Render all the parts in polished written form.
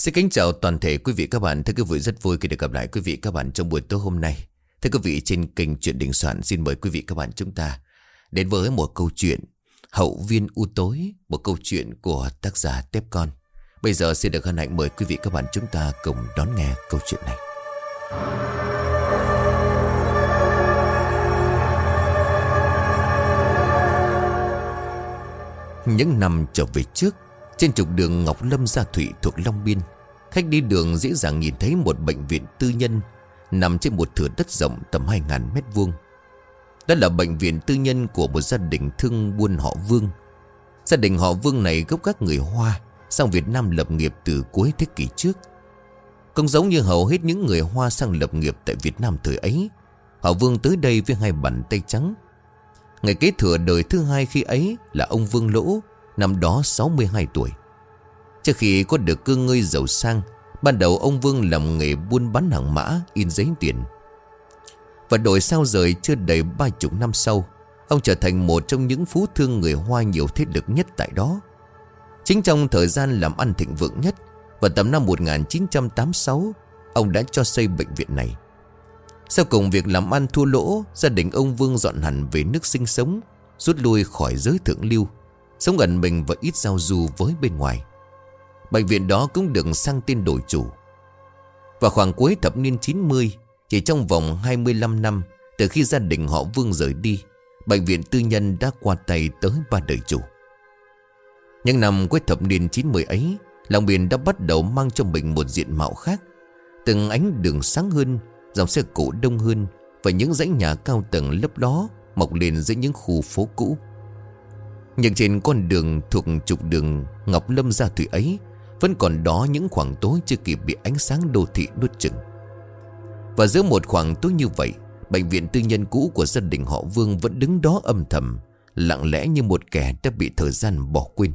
Xin kính chào toàn thể quý vị các bạn. Thưa quý vị, rất vui khi được gặp lại quý vị các bạn trong buổi tối hôm nay. Thưa quý vị, trên kênh Chuyện Đình Soạn xin mời quý vị các bạn chúng ta đến với một câu chuyện Hậu Viên U Tối, một câu chuyện của tác giả Tép Con. Bây giờ xin được hân hạnh mời quý vị các bạn chúng ta cùng đón nghe câu chuyện này. Những năm trở về trước, trên trục đường Ngọc Lâm Gia Thụy thuộc Long Biên, khách đi đường dễ dàng nhìn thấy một bệnh viện tư nhân nằm trên một thửa đất rộng tầm 2.000 mét vuông. Đó là bệnh viện tư nhân của một gia đình thương buôn họ Vương. Gia đình họ Vương này gốc gác người Hoa, sang Việt Nam lập nghiệp từ cuối thế kỷ trước. Cũng giống như hầu hết những người Hoa sang lập nghiệp tại Việt Nam thời ấy, họ Vương tới đây với hai bàn tay trắng. Người kế thừa đời thứ hai khi ấy là ông Vương Lỗ, năm đó 62 tuổi. Trước khi có được cơ ngơi giàu sang, ban đầu ông Vương làm nghề buôn bán hàng mã, in giấy tiền. Và đổi sao rời chưa đầy 30 năm sau, ông trở thành một trong những phú thương người Hoa nhiều thế lực nhất tại đó. Chính trong thời gian làm ăn thịnh vượng nhất, vào tầm năm 1986, ông đã cho xây bệnh viện này. Sau cùng việc làm ăn thua lỗ, gia đình ông Vương dọn hẳn về nước sinh sống, rút lui khỏi giới thượng lưu, sống ẩn mình và ít giao du với bên ngoài. Bệnh viện đó cũng được sang tên đổi chủ. Vào khoảng cuối thập niên 90, chỉ trong vòng 25 năm từ khi gia đình họ Vương rời đi, bệnh viện tư nhân đã qua tay tới 3 đời chủ. Những năm cuối thập niên 90 ấy, Long Biên đã bắt đầu mang cho mình một diện mạo khác. Từng ánh đường sáng hơn, dòng xe cộ đông hơn, và những dãy nhà cao tầng lấp ló mọc lên giữa những khu phố cũ. Nhưng trên con đường thuộc trục đường Ngọc Lâm Gia Thụy ấy, vẫn còn đó những khoảng tối chưa kịp bị ánh sáng đô thị nuốt chửng. Và giữa một khoảng tối như vậy, bệnh viện tư nhân cũ của gia đình họ Vương vẫn đứng đó âm thầm, lặng lẽ như một kẻ đã bị thời gian bỏ quên.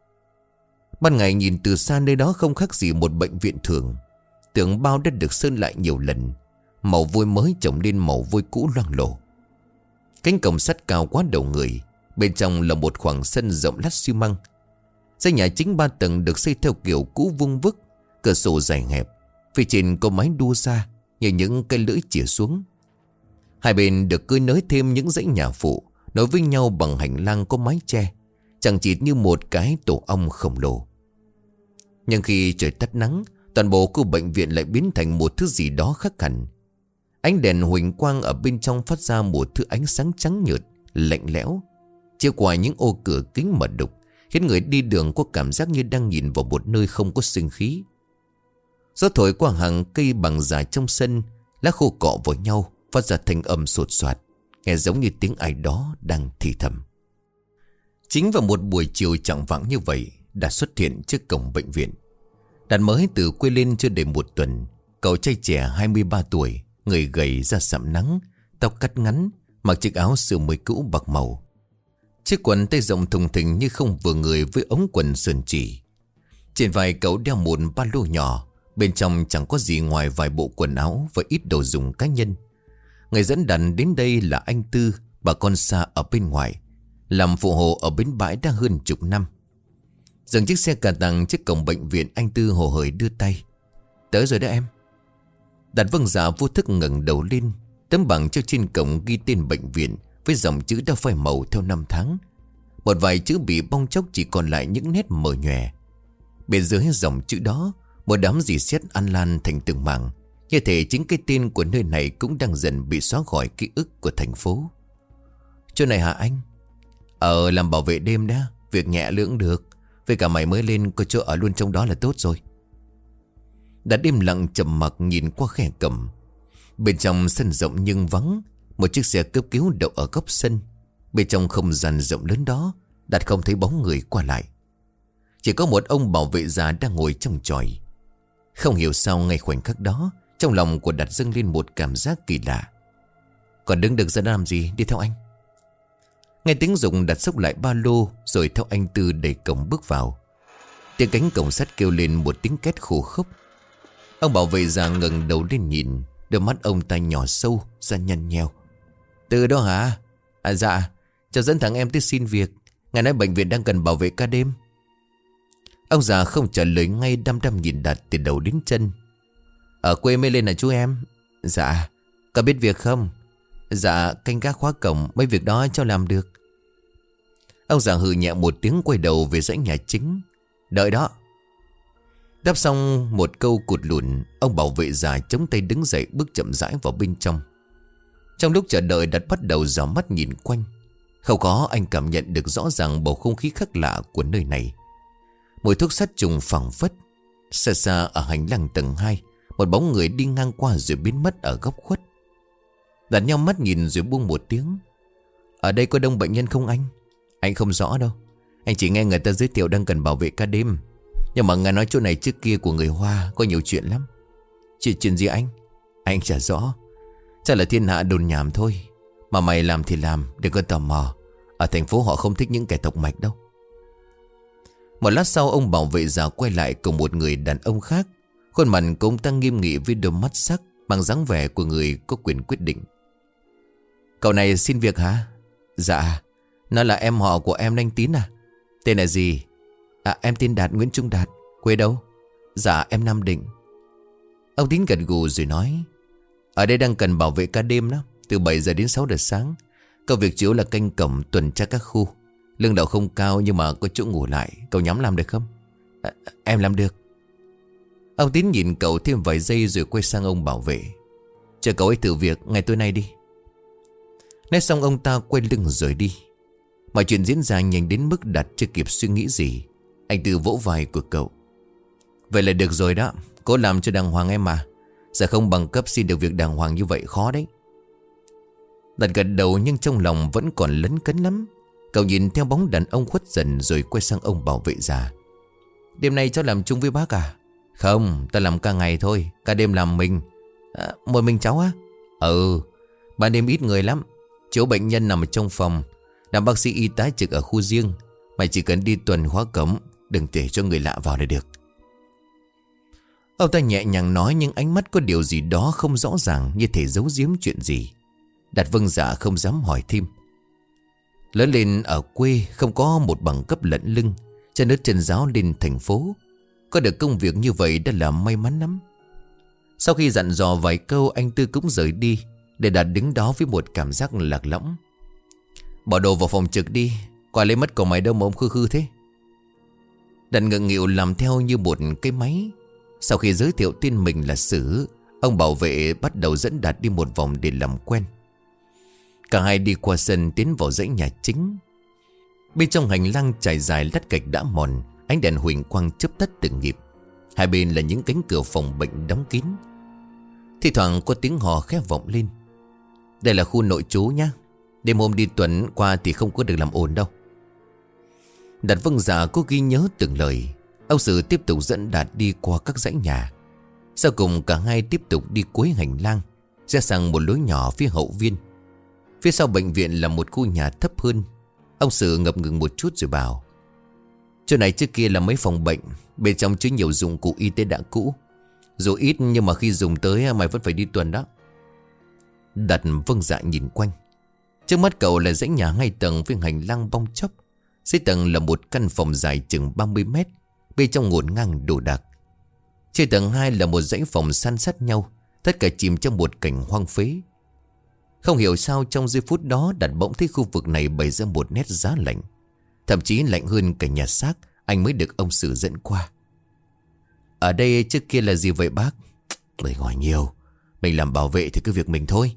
Ban ngày nhìn từ xa, nơi đó không khác gì một bệnh viện thường. Tường bao đã được sơn lại nhiều lần, màu vôi mới chồng lên màu vôi cũ loang lổ. Cánh cổng sắt cao quá đầu người, bên trong là một khoảng sân rộng lát xi măng. Dãy nhà chính 3 tầng được xây theo kiểu cũ vuông vức, cửa sổ dài hẹp, phía trên có mái đua ra như những cây lưỡi chĩa xuống. Hai bên được cơi nới thêm những dãy nhà phụ, nối với nhau bằng hành lang có mái che, chẳng chịt như một cái tổ ong khổng lồ. Nhưng khi trời tắt nắng, toàn bộ khu bệnh viện lại biến thành một thứ gì đó khác hẳn. Ánh đèn huỳnh quang ở bên trong phát ra một thứ ánh sáng trắng nhợt, lạnh lẽo, chiếu qua những ô cửa kính mờ đục, khiến người đi đường có cảm giác như đang nhìn vào một nơi không có sinh khí. Gió thổi qua hàng cây bằng dài trong sân, lá khô cọ vào nhau, phát ra thanh âm sột soạt, nghe giống như tiếng ai đó đang thì thầm. Chính vào một buổi chiều chạng vạng như vậy, Đạt xuất hiện trước cổng bệnh viện. Đạt mới từ quê lên chưa đầy 1 tuần. Cậu trai trẻ 23 tuổi, người gầy da sạm nắng, tóc cắt ngắn, mặc chiếc áo sơ mi cũ bạc màu. Chiếc quần tay rộng thùng thình như không vừa người với ống quần sườn chỉ. Trên vai cậu đeo một ba lô nhỏ, bên trong chẳng có gì ngoài vài bộ quần áo và ít đồ dùng cá nhân. Người dẫn Đạt đến đây là anh Tư, bà con xa ở bên ngoài, làm phụ hồ ở bến bãi đã hơn chục năm. Dừng chiếc xe cà tàng trước cổng bệnh viện, anh Tư hồ hởi đưa tay. Tới rồi đó em. Đạt vâng dạ vô thức ngẩng đầu lên. Tấm bảng treo trên cổng ghi tên bệnh viện với dòng chữ đã phai màu theo năm tháng. Một vài chữ bị bong chóc, chỉ còn lại những nét mờ nhòe. Bên dưới dòng chữ đó, một đám rỉ sét ăn lan thành từng mảng, như thể chính cái tên của nơi này cũng đang dần bị xóa khỏi ký ức của thành phố. Chỗ này hả anh? Làm bảo vệ đêm đó, việc nhẹ lưỡng được. Với cả mày mới lên, có chỗ ở luôn trong đó là tốt rồi. Đã im lặng trầm mặc nhìn qua khe cổng. Bên trong sân rộng nhưng vắng, một chiếc xe cấp cứu đậu ở góc sân. Bên trong không gian rộng lớn đó, Đạt không thấy bóng người qua lại. Chỉ có một ông bảo vệ già đang ngồi trong chòi. Không hiểu sao ngay khoảnh khắc đó, trong lòng của Đạt dâng lên một cảm giác kỳ lạ. Còn đứng được ra làm gì, đi theo anh. Nghe tiếng Dụng, Đạt xốc lại ba lô rồi theo anh Tư đẩy cổng bước vào. Tiếng cánh cổng sắt kêu lên một tiếng két khô khốc. Ông bảo vệ già ngẩng đầu lên nhìn, đôi mắt ông ta nhỏ sâu ra nhăn nheo. Từ đó hả? Dạ, cho dẫn thằng em tới xin việc. Ngày nay bệnh viện đang cần bảo vệ ca đêm. Ông già không trả lời ngay, đăm đăm nhìn Đạt từ đầu đến chân. Ở quê mới lên à chú em? Dạ. Có biết việc không? Dạ, canh gác khóa cổng, mấy việc đó cháu làm được. Ông già hừ nhẹ một tiếng, quay đầu về dãy nhà chính. Đợi đó. Đáp xong một câu cụt lùn, ông bảo vệ già chống tay đứng dậy, bước chậm rãi vào bên trong. Trong lúc chờ đợi, Đạt bắt đầu dò mắt nhìn quanh. Không có, anh cảm nhận được rõ ràng bầu không khí khác lạ của nơi này. Mùi thuốc sát trùng phảng phất. Xa xa ở hành lang tầng 2, một bóng người đi ngang qua rồi biến mất ở góc khuất. Đạt nhau mắt nhìn rồi buông một tiếng. Ở đây có đông bệnh nhân không anh? Anh không rõ đâu. Anh chỉ nghe người ta giới thiệu đang cần bảo vệ ca đêm. Nhưng mà nghe nói chỗ này trước kia của người Hoa có nhiều chuyện lắm. Chuyện gì anh? Anh chả rõ. Chắc là thiên hạ đồn nhảm thôi. Mà mày làm thì làm, đừng có tò mò. Ở thành phố họ không thích những kẻ tộc mạch đâu. Một lát sau, ông bảo vệ già quay lại cùng một người đàn ông khác. Khuôn mặt của ông ta nghiêm nghị với đôi mắt sắc, bằng dáng vẻ của người có quyền quyết định. Cậu này xin việc hả? Dạ. Nó là em họ của em anh Tín à? Tên là gì? Em tên Đạt, Nguyễn Trung Đạt. Quê đâu? Dạ em Nam Định. Ông Tín gật gù rồi nói. Ở đây đang cần bảo vệ ca đêm đó, từ 7 giờ đến 6 giờ sáng. Công việc chủ yếu là canh cổng, tuần tra các khu. Lương đậu không cao nhưng mà có chỗ ngủ lại. Cậu nhắm làm được không? Em làm được. Ông Tín nhìn cậu thêm vài giây rồi quay sang ông bảo vệ. Chờ cậu ấy thử việc ngày tối nay đi. Nói xong ông ta quay lưng rời đi. Mọi chuyện diễn ra nhanh đến mức Đạt chưa kịp suy nghĩ gì. Anh Tư vỗ vai của cậu. Vậy là được rồi đó. Cố làm cho đàng hoàng em mà. Giờ không bằng cấp xin được việc đàng hoàng như vậy khó đấy. Đạt gật đầu nhưng trong lòng vẫn còn lấn cấn lắm. Cậu nhìn theo bóng đàn ông khuất dần rồi quay sang ông bảo vệ già. Đêm nay cháu làm chung với bác à? Không, ta làm ca ngày thôi. Ca đêm làm mình. Một mình cháu á? Ừ. Ban đêm ít người lắm. Chỗ bệnh nhân nằm ở trong phòng. Làm bác sĩ y tá trực ở khu riêng. Mày chỉ cần đi tuần khóa cổng, đừng để cho người lạ vào là được. Ông ta nhẹ nhàng nói nhưng ánh mắt có điều gì đó không rõ ràng, như thể giấu giếm chuyện gì. Đạt vâng dạ không dám hỏi thêm. Lớn lên ở quê không có một bằng cấp lận lưng, chân ướt chân ráo lên thành phố. Có được công việc như vậy đã là may mắn lắm. Sau khi dặn dò vài câu, anh Tư cũng rời đi, để Đạt đứng đó với một cảm giác lạc lõng. Bỏ đồ vào phòng trực đi. Qua lấy mất của mày đâu mà ông khư khư thế? Đạt ngượng nghịu làm theo như một cái máy. Sau khi giới thiệu tên mình là Sử, ông bảo vệ bắt đầu dẫn Đạt đi một vòng để làm quen. Cả hai đi qua sân tiến vào dãy nhà chính. Bên trong hành lang trải dài lát gạch đã mòn, ánh đèn huỳnh quang chớp tắt từng nhịp. Hai bên là những cánh cửa phòng bệnh đóng kín. Thì thoảng có tiếng hò khẽ vọng lên. Đây là khu nội trú nhá. Đêm hôm đi tuần qua thì không có được làm ồn đâu. Đạt vâng dạ cố ghi nhớ từng lời. Ông Sử tiếp tục dẫn Đạt đi qua các dãy nhà. Sau cùng cả hai tiếp tục đi cuối hành lang, ra sang một lối nhỏ phía hậu viên. Phía sau bệnh viện là một khu nhà thấp hơn. Ông Sử ngập ngừng một chút rồi bảo. Chỗ này trước kia là mấy phòng bệnh. Bên trong chứa nhiều dụng cụ y tế đã cũ. Dù ít nhưng mà khi dùng tới mày vẫn phải đi tuần đó. Đạt vâng dạ nhìn quanh. Trước mắt cậu là dãy nhà 2 tầng với hành lang bong chóc. Dưới tầng là một căn phòng dài chừng 30 mét. Bên trong ngổn ngang đồ đạc. Trên tầng 2 là một dãy phòng san sát nhau. Tất cả chìm trong một cảnh hoang phế. Không hiểu sao trong giây phút đó Đạt bỗng thấy khu vực này bày ra một nét giá lạnh. Thậm chí lạnh hơn cả nhà xác anh mới được ông Sử dẫn qua. Ở đây trước kia là gì vậy bác? Lời hỏi nhiều. Mình làm bảo vệ thì cứ việc mình thôi.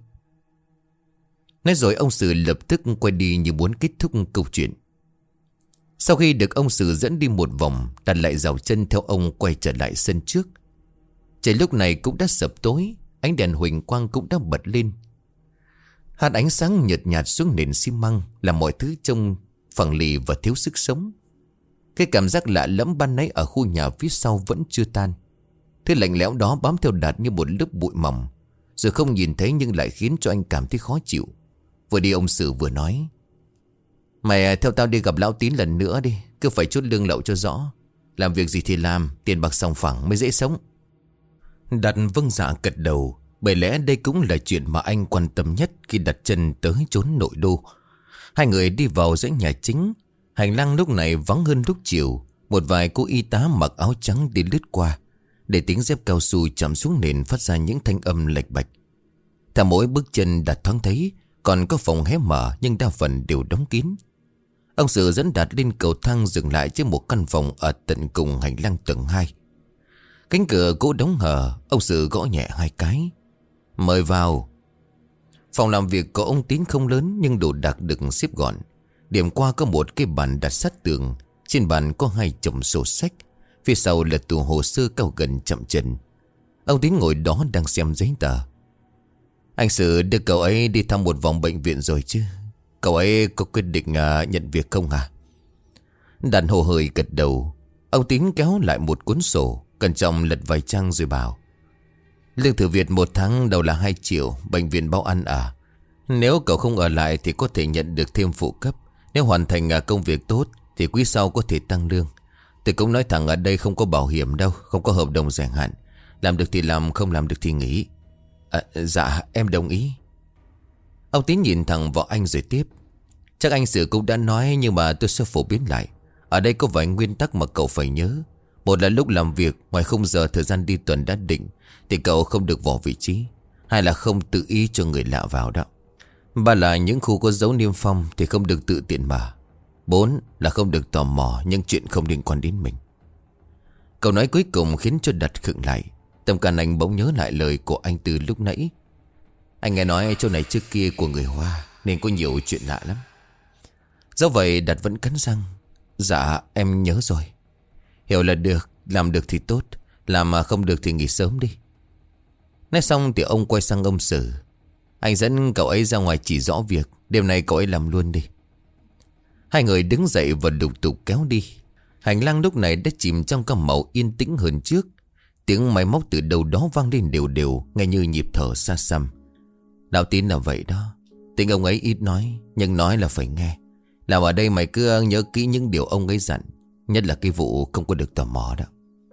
Nói rồi ông Sử lập tức quay đi như muốn kết thúc câu chuyện. Sau khi được ông Sử dẫn đi một vòng, Đạt lại dào chân theo ông quay trở lại sân trước. Trời lúc này cũng đã sập tối. Ánh đèn huỳnh quang cũng đã bật lên. Hạt ánh sáng nhợt nhạt xuống nền xi măng làm mọi thứ trông phẳng lì và thiếu sức sống. Cái cảm giác lạ lẫm ban nãy ở khu nhà phía sau vẫn chưa tan. Thứ lạnh lẽo đó bám theo Đạt như một lớp bụi mỏng, rồi không nhìn thấy nhưng lại khiến cho anh cảm thấy khó chịu. Vừa đi ông Sử vừa nói. Mày theo tao đi gặp lão Tín lần nữa đi. Cứ phải chốt lương lậu cho rõ. Làm việc gì thì làm, tiền bạc sòng phẳng mới dễ sống. Đạt vâng dạ gật đầu. Bởi lẽ đây cũng là chuyện mà anh quan tâm nhất khi đặt chân tới chốn nội đô. Hai người đi vào dãy nhà chính. Hành lang lúc này vắng hơn lúc chiều. Một vài cô y tá mặc áo trắng đi lướt qua, để tiếng dép cao su chạm xuống nền phát ra những thanh âm lệch bạch. Theo mỗi bước chân Đạt thoáng thấy còn có phòng hé mở, nhưng đa phần đều đóng kín. Ông Sự dẫn Đạt lên cầu thang, dừng lại trước một căn phòng ở tận cùng hành lang tầng 2. Cánh cửa gỗ đóng hờ. Ông Sự gõ nhẹ 2 cái. Mời vào. Phòng làm việc của ông Tín không lớn, nhưng đồ đạc được xếp gọn. Điểm qua có một cái bàn đặt sát tường. Trên bàn có 2 chồng sổ sách. Phía sau là tủ hồ sơ cao gần chậm chân. Ông Tín ngồi đó đang xem giấy tờ. Anh Sự đưa cậu ấy đi thăm một vòng bệnh viện rồi chứ? Cậu ấy có quyết định nhận việc không hả? Đạt hồ hởi gật đầu. Ông Tín kéo lại một cuốn sổ, cẩn trọng lật vài trang rồi bảo: lương thử việc 1 tháng đầu là 2 triệu. Bệnh viện bao ăn à? Nếu cậu không ở lại thì có thể nhận được thêm phụ cấp. Nếu hoàn thành công việc tốt thì quý sau có thể tăng lương. Tôi cũng nói thẳng ở đây không có bảo hiểm đâu, không có hợp đồng dài hạn. Làm được thì làm, không làm được thì nghỉ. Dạ em đồng ý. Ông Tín nhìn thẳng vào anh rồi tiếp: chắc anh Sự cũng đã nói, nhưng mà tôi sẽ phổ biến lại. Ở đây có vài nguyên tắc mà cậu phải nhớ. Một là lúc làm việc, ngoài khung giờ thời gian đi tuần đã định, thì cậu không được bỏ vị trí. 2 là không tự ý cho người lạ vào đó. 3 là những khu có dấu niêm phong thì không được tự tiện mở. 4 là không được tò mò những chuyện không liên quan đến mình. Câu nói cuối cùng khiến cho Đạt khựng lại. Tâm can anh bỗng nhớ lại lời của anh từ lúc nãy. Anh nghe nói chỗ này trước kia của người Hoa, nên có nhiều chuyện lạ lắm. Do vậy Đạt vẫn cắn răng: dạ em nhớ rồi. Hiểu là được, làm được thì tốt, làm mà không được thì nghỉ sớm đi. Nói xong thì ông quay sang ông Sử: anh dẫn cậu ấy ra ngoài chỉ rõ việc, đêm nay cậu ấy làm luôn đi. 2 người đứng dậy và lục tục kéo đi. Hành lang lúc này đã chìm trong các màu yên tĩnh hơn trước. Tiếng máy móc từ đâu đó vang lên đều đều, nghe như nhịp thở xa xăm. Đạo Tín là vậy đó. Tính ông ấy ít nói, nhưng nói là phải nghe. Làm ở đây mày cứ nhớ kỹ những điều ông ấy dặn, nhất là cái vụ không có được tò mò đó.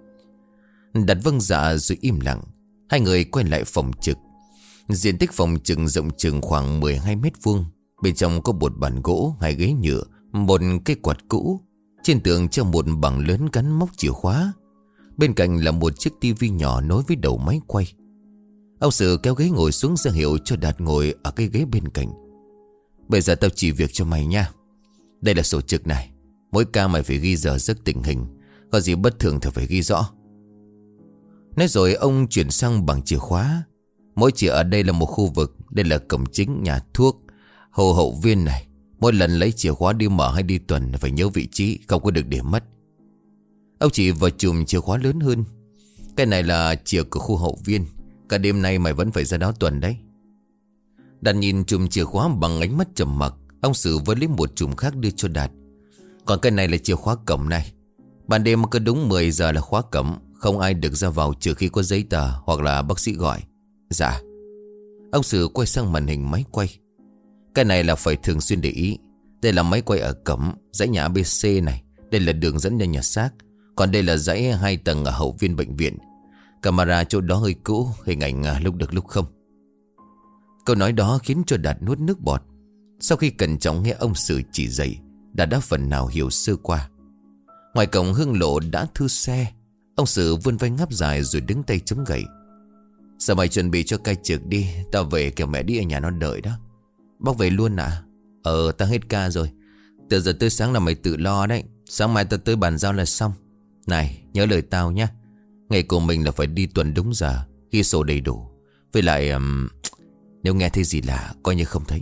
Đặt vâng dạ rồi im lặng. 2 người quay lại phòng trực. Diện tích phòng trực rộng chừng khoảng 12 mét vuông. Bên trong có một bàn gỗ, 2 ghế nhựa, một cái quạt cũ. Trên tường treo một bảng lớn gắn móc chìa khóa. Bên cạnh là một chiếc tivi nhỏ nối với đầu máy quay. Ông Sự kéo ghế ngồi xuống ra hiệu cho Đạt ngồi ở cái ghế bên cạnh. Bây giờ tao chỉ việc cho mày nha. Đây là sổ trực này. Mỗi ca mày phải ghi giờ giấc, tình hình. Có gì bất thường thì phải ghi rõ. Nói rồi ông chuyển sang bảng chìa khóa. Mỗi chìa ở đây là một khu vực. Đây là cổng chính, nhà thuốc, hồ hậu viên này. Mỗi lần lấy chìa khóa đi mở hay đi tuần phải nhớ vị trí, không có được để mất. Ông chỉ vào chùm chìa khóa lớn hơn. Cái này là chìa của khu hậu viên. Cả đêm nay mày vẫn phải ra đó tuần đấy. Đạt nhìn chùm chìa khóa bằng ánh mắt trầm mặc. Ông Sử vẫn lấy một chùm khác đưa cho Đạt. Còn cái này là chìa khóa cổng này. Ban đêm cứ đúng 10 giờ là khóa cổng. Không ai được ra vào trừ khi có giấy tờ hoặc là bác sĩ gọi. Dạ. Ông Sử quay sang màn hình máy quay. Cái này là phải thường xuyên để ý. Đây là máy quay ở cổng, dãy nhà ABC này. Đây là đường dẫn lên nhà xác. Còn đây là dãy 2 tầng ở hậu viên bệnh viện. Camera chỗ đó hơi cũ, hình ảnh lúc được lúc không. Câu nói đó khiến cho Đạt nuốt nước bọt. Sau khi cẩn trọng nghe ông Sử chỉ dạy, Đạt đã phần nào hiểu sơ qua. Ngoài cổng hương lộ đã thư xe. Ông Sử vươn vai ngáp dài rồi đứng tay chống gậy. Sao mày chuẩn bị cho ca trực đi. Tao về kẻo mẹ đi ở nhà nó đợi đó. Bác về luôn à? Tao hết ca rồi. Từ giờ tới sáng là mày tự lo đấy. Sáng mai tao tới bàn giao là xong. Này nhớ lời tao nhé. Ngày của mình là phải đi tuần đúng giờ, ghi sổ đầy đủ. Với lại nếu nghe thấy gì lạ coi như không thấy.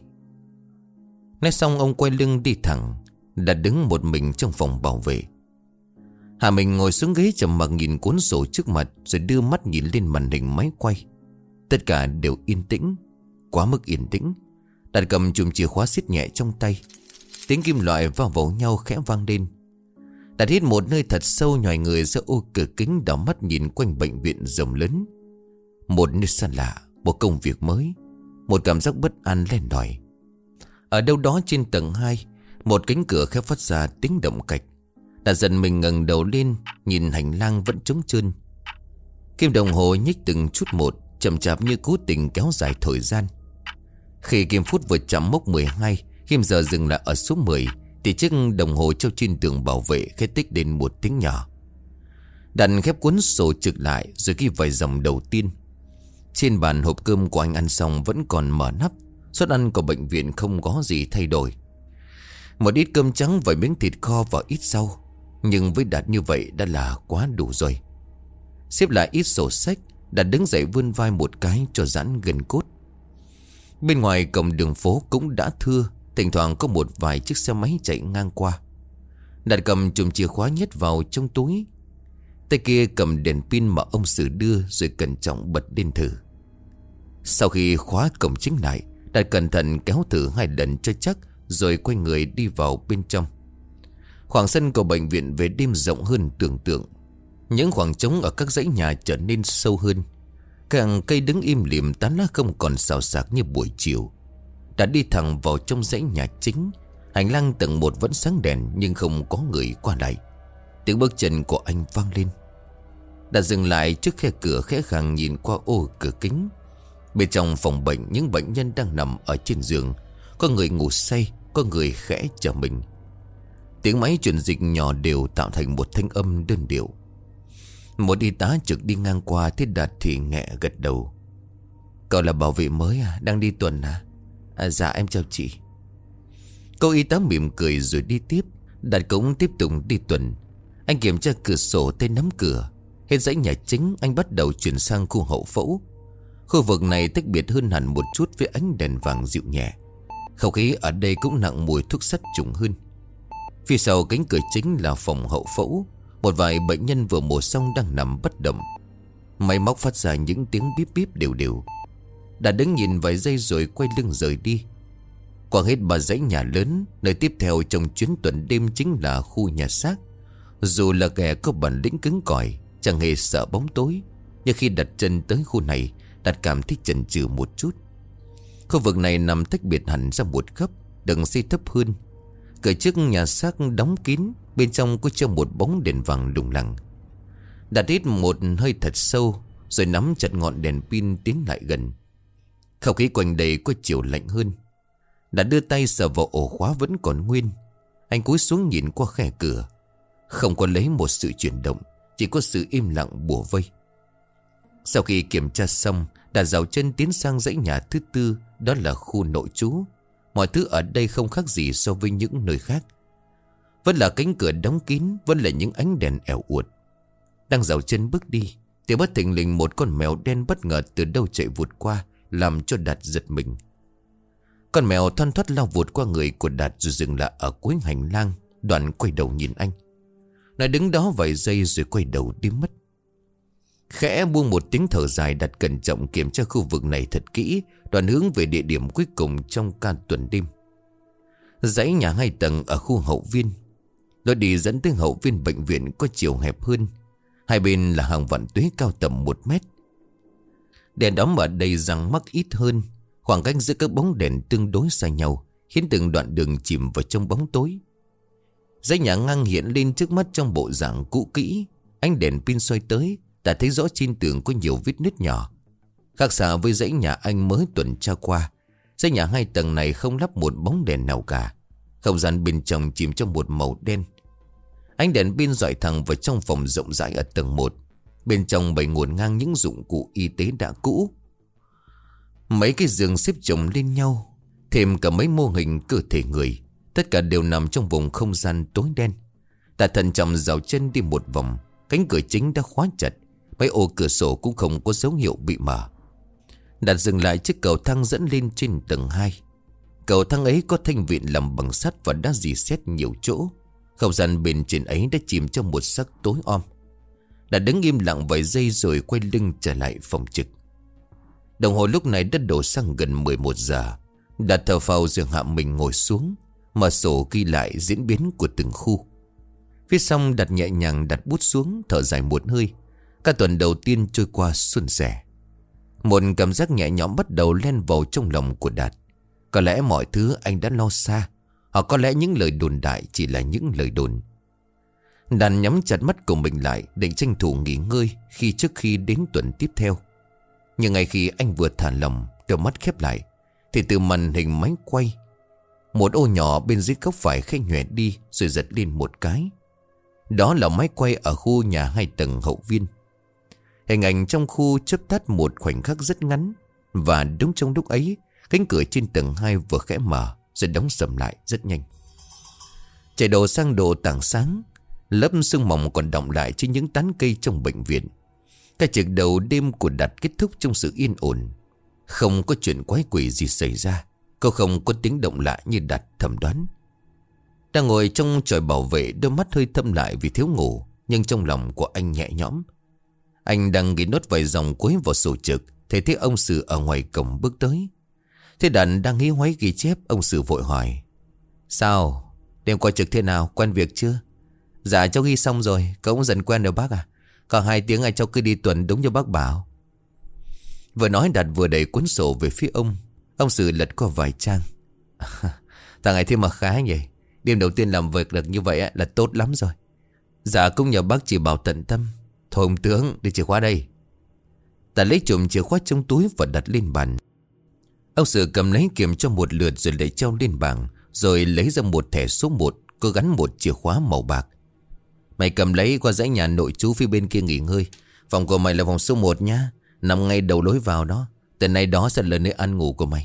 Nói xong ông quay lưng đi thẳng. Đã đứng một mình trong phòng bảo vệ. Hà Minh ngồi xuống ghế trầm mặc nhìn cuốn sổ trước mặt, rồi đưa mắt nhìn lên màn hình máy quay. Tất cả đều yên tĩnh, quá mức yên tĩnh. Đạt cầm chùm chìa khóa siết nhẹ trong tay. Tiếng kim loại va vào nhau khẽ vang lên. Đạt hít một nơi thật sâu, nhòi người ra ô cửa kính, đảo mắt nhìn quanh bệnh viện rộng lớn. Một nơi xa lạ, một công việc mới, một cảm giác bất an len lỏi. Ở đâu đó trên tầng 2, một cánh cửa khép phát ra tiếng động cạch. Đạt giật mình ngẩng đầu lên, nhìn hành lang vẫn trống trơn. Kim đồng hồ nhích từng chút một, chậm chạp như cố tình kéo dài thời gian. Khi kim phút vừa chạm mốc 12, kim giờ dừng lại ở số 10, thì chiếc đồng hồ treo trên tường bảo vệ khẽ tích đến một tiếng nhỏ. Đạt khép cuốn sổ trực lại rồi ghi vài dòng đầu tiên. Trên bàn hộp cơm của anh ăn xong vẫn còn mở nắp. Suất ăn của bệnh viện không có gì thay đổi. Một ít cơm trắng, vài miếng thịt kho và ít rau. Nhưng với Đạt như vậy đã là quá đủ rồi. Xếp lại ít sổ sách, Đạt đứng dậy vươn vai một cái cho giãn gân cốt. Bên ngoài cổng đường phố cũng đã thưa, thỉnh thoảng có một vài chiếc xe máy chạy ngang qua. Đạt cầm chùm chìa khóa nhét vào trong túi. Tay kia cầm đèn pin mà ông Sử đưa rồi cẩn trọng bật lên thử. Sau khi khóa cổng chính lại, Đạt cẩn thận kéo thử 2 lần cho chắc rồi quay người đi vào bên trong. Khoảng sân của bệnh viện về đêm rộng hơn tưởng tượng. Những khoảng trống ở các dãy nhà trở nên sâu hơn. Các cây đứng im lìm, tán lá không còn xào xạc như buổi chiều. Đã đi thẳng vào trong dãy nhà chính. Hành lang tầng 1 vẫn sáng đèn nhưng không có người qua lại. Tiếng bước chân của anh vang lên. Đã dừng lại trước khe cửa khẽ khàng nhìn qua ô cửa kính. Bên trong phòng bệnh, những bệnh nhân đang nằm ở trên giường. Có người ngủ say, có người khẽ chờ mình. Tiếng máy truyền dịch nhỏ đều tạo thành một thanh âm đơn điệu. Một y tá trực đi ngang qua thấy Đạt thì nhẹ gật đầu. Cậu là bảo vệ mới à? Đang đi tuần à? Dạ em chào chị. Cô y tá mỉm cười rồi đi tiếp. Đạt cũng tiếp tục đi tuần. Anh kiểm tra cửa sổ tay nắm cửa. Hết dãy nhà chính anh bắt đầu chuyển sang khu hậu phẫu. Khu vực này tách biệt hơn hẳn một chút với ánh đèn vàng dịu nhẹ. Không khí ở đây cũng nặng mùi thuốc sắt trùng hơn. Phía sau cánh cửa chính là phòng hậu phẫu. Một vài bệnh nhân vừa mổ xong đang nằm bất động. Máy móc phát ra những tiếng bíp bíp đều đều. Đã đứng nhìn vài giây rồi quay lưng rời đi. Qua hết 3 dãy nhà lớn, nơi tiếp theo trong chuyến tuần đêm chính là khu nhà xác. Dù là kẻ có bản lĩnh cứng cỏi, chẳng hề sợ bóng tối, nhưng khi đặt chân tới khu này, Đạt cảm thấy chần chừ một chút. Khu vực này nằm tách biệt hẳn ra một góc, đừng xây thấp hơn. Cửa trước nhà xác đóng kín, bên trong có treo một bóng đèn vàng lủng lẳng. Đạt hít một hơi thật sâu, rồi nắm chặt ngọn đèn pin tiến lại gần. Không khí quanh đây có chiều lạnh hơn. Đạt đưa tay sờ vào ổ khóa vẫn còn nguyên. Anh cúi xuống nhìn qua khe cửa. Không có lấy một sự chuyển động, chỉ có sự im lặng bủa vây. Sau khi kiểm tra xong, Đạt dạo chân tiến sang dãy nhà thứ tư. Đó là khu nội trú. Mọi thứ ở đây không khác gì so với những nơi khác. Vẫn là cánh cửa đóng kín, vẫn là những ánh đèn ẻo uột. Đang dạo chân bước đi thì bất thình lình một con mèo đen bất ngờ từ đâu chạy vụt qua, làm cho Đạt giật mình. Con mèo thoăn thoắt lao vụt qua người của Đạt rồi dừng lại ở cuối hành lang. Đoạn quay đầu nhìn anh. Nó đứng đó vài giây rồi quay đầu đi mất. Khẽ buông một tiếng thở dài, Đạt cẩn trọng kiểm tra khu vực này thật kỹ, đoạn hướng về địa điểm cuối cùng trong ca tuần đêm. Dãy nhà 2 tầng ở khu hậu viên. Lối đi dẫn tới hậu viên bệnh viện có chiều hẹp hơn. Hai bên là hàng vạn tuế cao tầm 1 mét. Đèn đóm ở đây răng mắc ít hơn. Khoảng cách giữa các bóng đèn tương đối xa nhau, khiến từng đoạn đường chìm vào trong bóng tối. Dãy nhà ngang hiện lên trước mắt trong bộ dạng cũ kỹ. Ánh đèn pin soi tới, ta thấy rõ trên tường có nhiều vết nứt nhỏ. Khác xa với dãy nhà anh mới tuần tra qua, dãy nhà 2 tầng này không lắp một bóng đèn nào cả. Không gian bên trong chìm trong một màu đen. Ánh đèn pin rọi thẳng vào trong phòng rộng rãi ở tầng 1. Bên trong bày ngổn ngang những dụng cụ y tế đã cũ. Mấy cái giường xếp chồng lên nhau, thêm cả mấy mô hình cơ thể người. Tất cả đều nằm trong vùng không gian tối đen. Ta thận trọng dạo chân đi một vòng. Cánh cửa chính đã khóa chặt. Mấy ô cửa sổ cũng không có dấu hiệu bị mở. Đạt dừng lại chiếc cầu thang dẫn lên trên tầng 2. Cầu thang ấy có thanh vịn làm bằng sắt và đã rỉ sét nhiều chỗ. Không gian bên trên ấy đã chìm trong một sắc tối om. Đạt đứng im lặng vài giây rồi quay lưng trở lại phòng trực. Đồng hồ lúc này đã đổ sang gần 11 giờ. Đạt thở phào rồi hạ mình ngồi xuống, mở sổ ghi lại diễn biến của từng khu. Viết xong Đạt nhẹ nhàng đặt bút xuống, thở dài một hơi. Cả tuần đầu tiên trôi qua suôn sẻ. Một cảm giác nhẹ nhõm bắt đầu len vào trong lòng của Đạt. Có lẽ mọi thứ anh đã lo xa, hoặc có lẽ những lời đồn đại chỉ là những lời đồn. Đạt nhắm chặt mắt của mình lại, định tranh thủ nghỉ ngơi trước khi đến tuần tiếp theo. Nhưng ngay khi anh vừa thả lỏng, đôi mắt khép lại, thì từ màn hình máy quay, Một ô nhỏ bên dưới góc phải khẽ nhòe đi rồi giật lên một cái. Đó là máy quay ở khu nhà 2 tầng hậu viên. Hình ảnh trong khu chớp tắt một khoảnh khắc rất ngắn. Và đúng trong lúc ấy, cánh cửa trên tầng 2 vừa khẽ mở rồi đóng sầm lại rất nhanh. Chạy đồ sang độ tảng sáng, lớp sương mỏng còn đọng lại trên những tán cây trong bệnh viện. Cái trực đầu đêm của Đạt kết thúc trong sự yên ổn. Không có chuyện quái quỷ gì xảy ra. Cô không có tiếng động lạ như Đạt thầm đoán. Đang ngồi trong chòi bảo vệ, đôi mắt hơi thâm lại vì thiếu ngủ, nhưng trong lòng của anh nhẹ nhõm. Anh đang ghi nốt vài dòng cuối vào sổ trực, thấy ông Sử ở ngoài cổng bước tới. Thế Đạt đang hí hoáy ghi chép, ông Sử vội hỏi: Sao? Đêm qua trực thế nào? Quen việc chưa? Dạ cháu ghi xong rồi. Cậu cũng dần quen rồi bác à? Còn 2 tiếng cháu cứ đi tuần đúng như bác bảo. Vừa nói Đạt vừa đẩy cuốn sổ về phía ông. Ông Sử lật qua vài trang. Thằng này thế mà khá nhỉ. Đêm đầu tiên làm việc được như vậy là tốt lắm rồi. Dạ cũng nhờ bác chỉ bảo tận tâm. Thôi ông tướng, đưa chìa khóa đây. Đạt lấy trộm chìa khóa trong túi và đặt lên bàn. Ông Sử cầm lấy kiểm cho một lượt rồi lấy treo lên bảng. Rồi lấy ra một thẻ số 1, có gắn một chìa khóa màu bạc. Mày cầm lấy qua dãy nhà nội trú phía bên kia nghỉ ngơi. Phòng của mày là phòng số 1 nhá, nằm ngay đầu lối vào đó. Từ nay đó sẽ là nơi ăn ngủ của mày.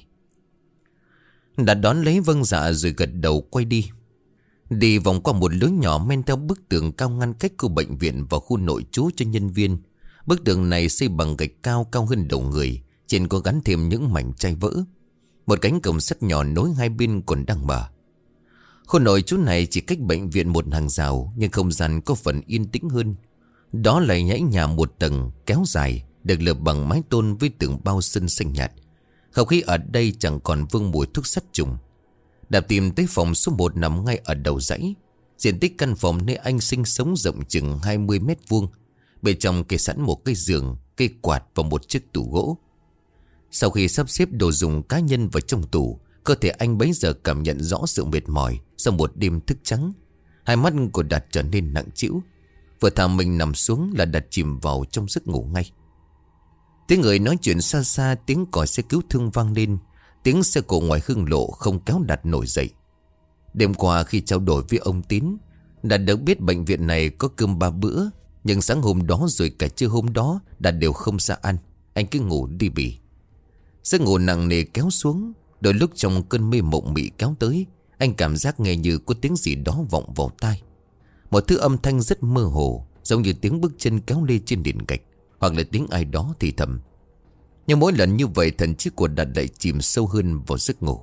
Đã đón lấy vâng dạ rồi gật đầu quay đi. Đi vòng qua một lối nhỏ men theo bức tường cao ngăn cách của bệnh viện và khu nội trú cho nhân viên. Bức tường này xây bằng gạch cao hơn đầu người. Trên có gắn thêm những mảnh chai vỡ. Một cánh cổng sắt nhỏ nối hai bên còn đang mở. Khu nội trú này chỉ cách bệnh viện một hàng rào, nhưng không gian có phần yên tĩnh hơn. Đó là nhãy nhà một tầng kéo dài, được lợp bằng mái tôn với tường bao sân xanh nhạt. Không khí ở đây chẳng còn vương mùi thuốc sát trùng. Đạp tìm tới phòng số 1 nằm ngay ở đầu dãy. Diện tích căn phòng nơi anh sinh sống rộng chừng 20 mét vuông. Bên trong kê sẵn một cây giường, cây quạt và một chiếc tủ gỗ. Sau khi sắp xếp đồ dùng cá nhân vào trong tủ, cơ thể anh bấy giờ cảm nhận rõ sự mệt mỏi sau một đêm thức trắng. Hai mắt của Đạt trở nên nặng trĩu. Vừa thả mình nằm xuống là Đạt chìm vào trong giấc ngủ ngay. Tiếng người nói chuyện xa xa, tiếng còi xe cứu thương vang lên. Tiếng xe cộ ngoài hương lộ không kéo Đạt nổi dậy. Đêm qua khi trao đổi với ông Tín, Đạt được biết bệnh viện này có cơm 3 bữa. Nhưng sáng hôm đó rồi cả trưa hôm đó Đạt đều không ra ăn. Anh cứ ngủ đi bỉ. Giấc ngủ nặng nề kéo xuống. Đôi lúc trong cơn mê mộng mị kéo tới, anh cảm giác nghe như có tiếng gì đó vọng vào tai. Một thứ âm thanh rất mơ hồ, giống như tiếng bước chân kéo lê trên nền gạch, hoặc là tiếng ai đó thì thầm. Nhưng mỗi lần như vậy, thần trí của Đạt lại chìm sâu hơn vào giấc ngủ.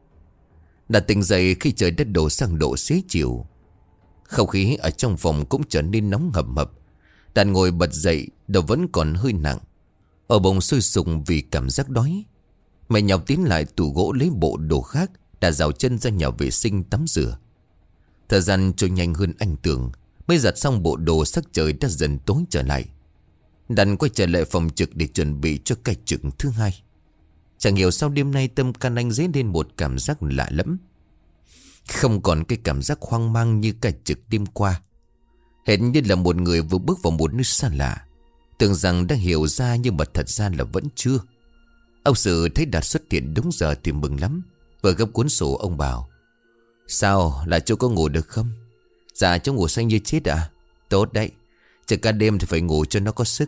Đạt tỉnh dậy khi trời đất đổ sang độ xế chiều. Không khí ở trong phòng cũng trở nên nóng hầm hập. Đạt ngồi bật dậy, đầu vẫn còn hơi nặng. Ở bụng sôi sục vì cảm giác đói. Mẹ nhọc tiến lại tủ gỗ lấy bộ đồ khác, đã rào chân ra nhà vệ sinh tắm rửa. Thời gian trôi nhanh hơn anh tưởng. Mới giặt xong bộ đồ, sắc trời đã dần tối trở lại. Đạt quay trở lại phòng trực để chuẩn bị cho ca trực thứ 2. Chẳng hiểu sao đêm nay tâm can anh dấy lên một cảm giác lạ lẫm. Không còn cái cảm giác hoang mang như ca trực đêm qua. Hệt như là một người vừa bước vào một nơi xa lạ. Tưởng rằng đã hiểu ra nhưng mà thật ra là vẫn chưa. Ông Sử thấy Đạt xuất hiện đúng giờ thì mừng lắm. Vừa gấp cuốn sổ ông bảo: Sao, là chú có ngủ được không? Dạ cháu ngủ say như chết à? Tốt đấy, chờ cả đêm thì phải ngủ cho nó có sức.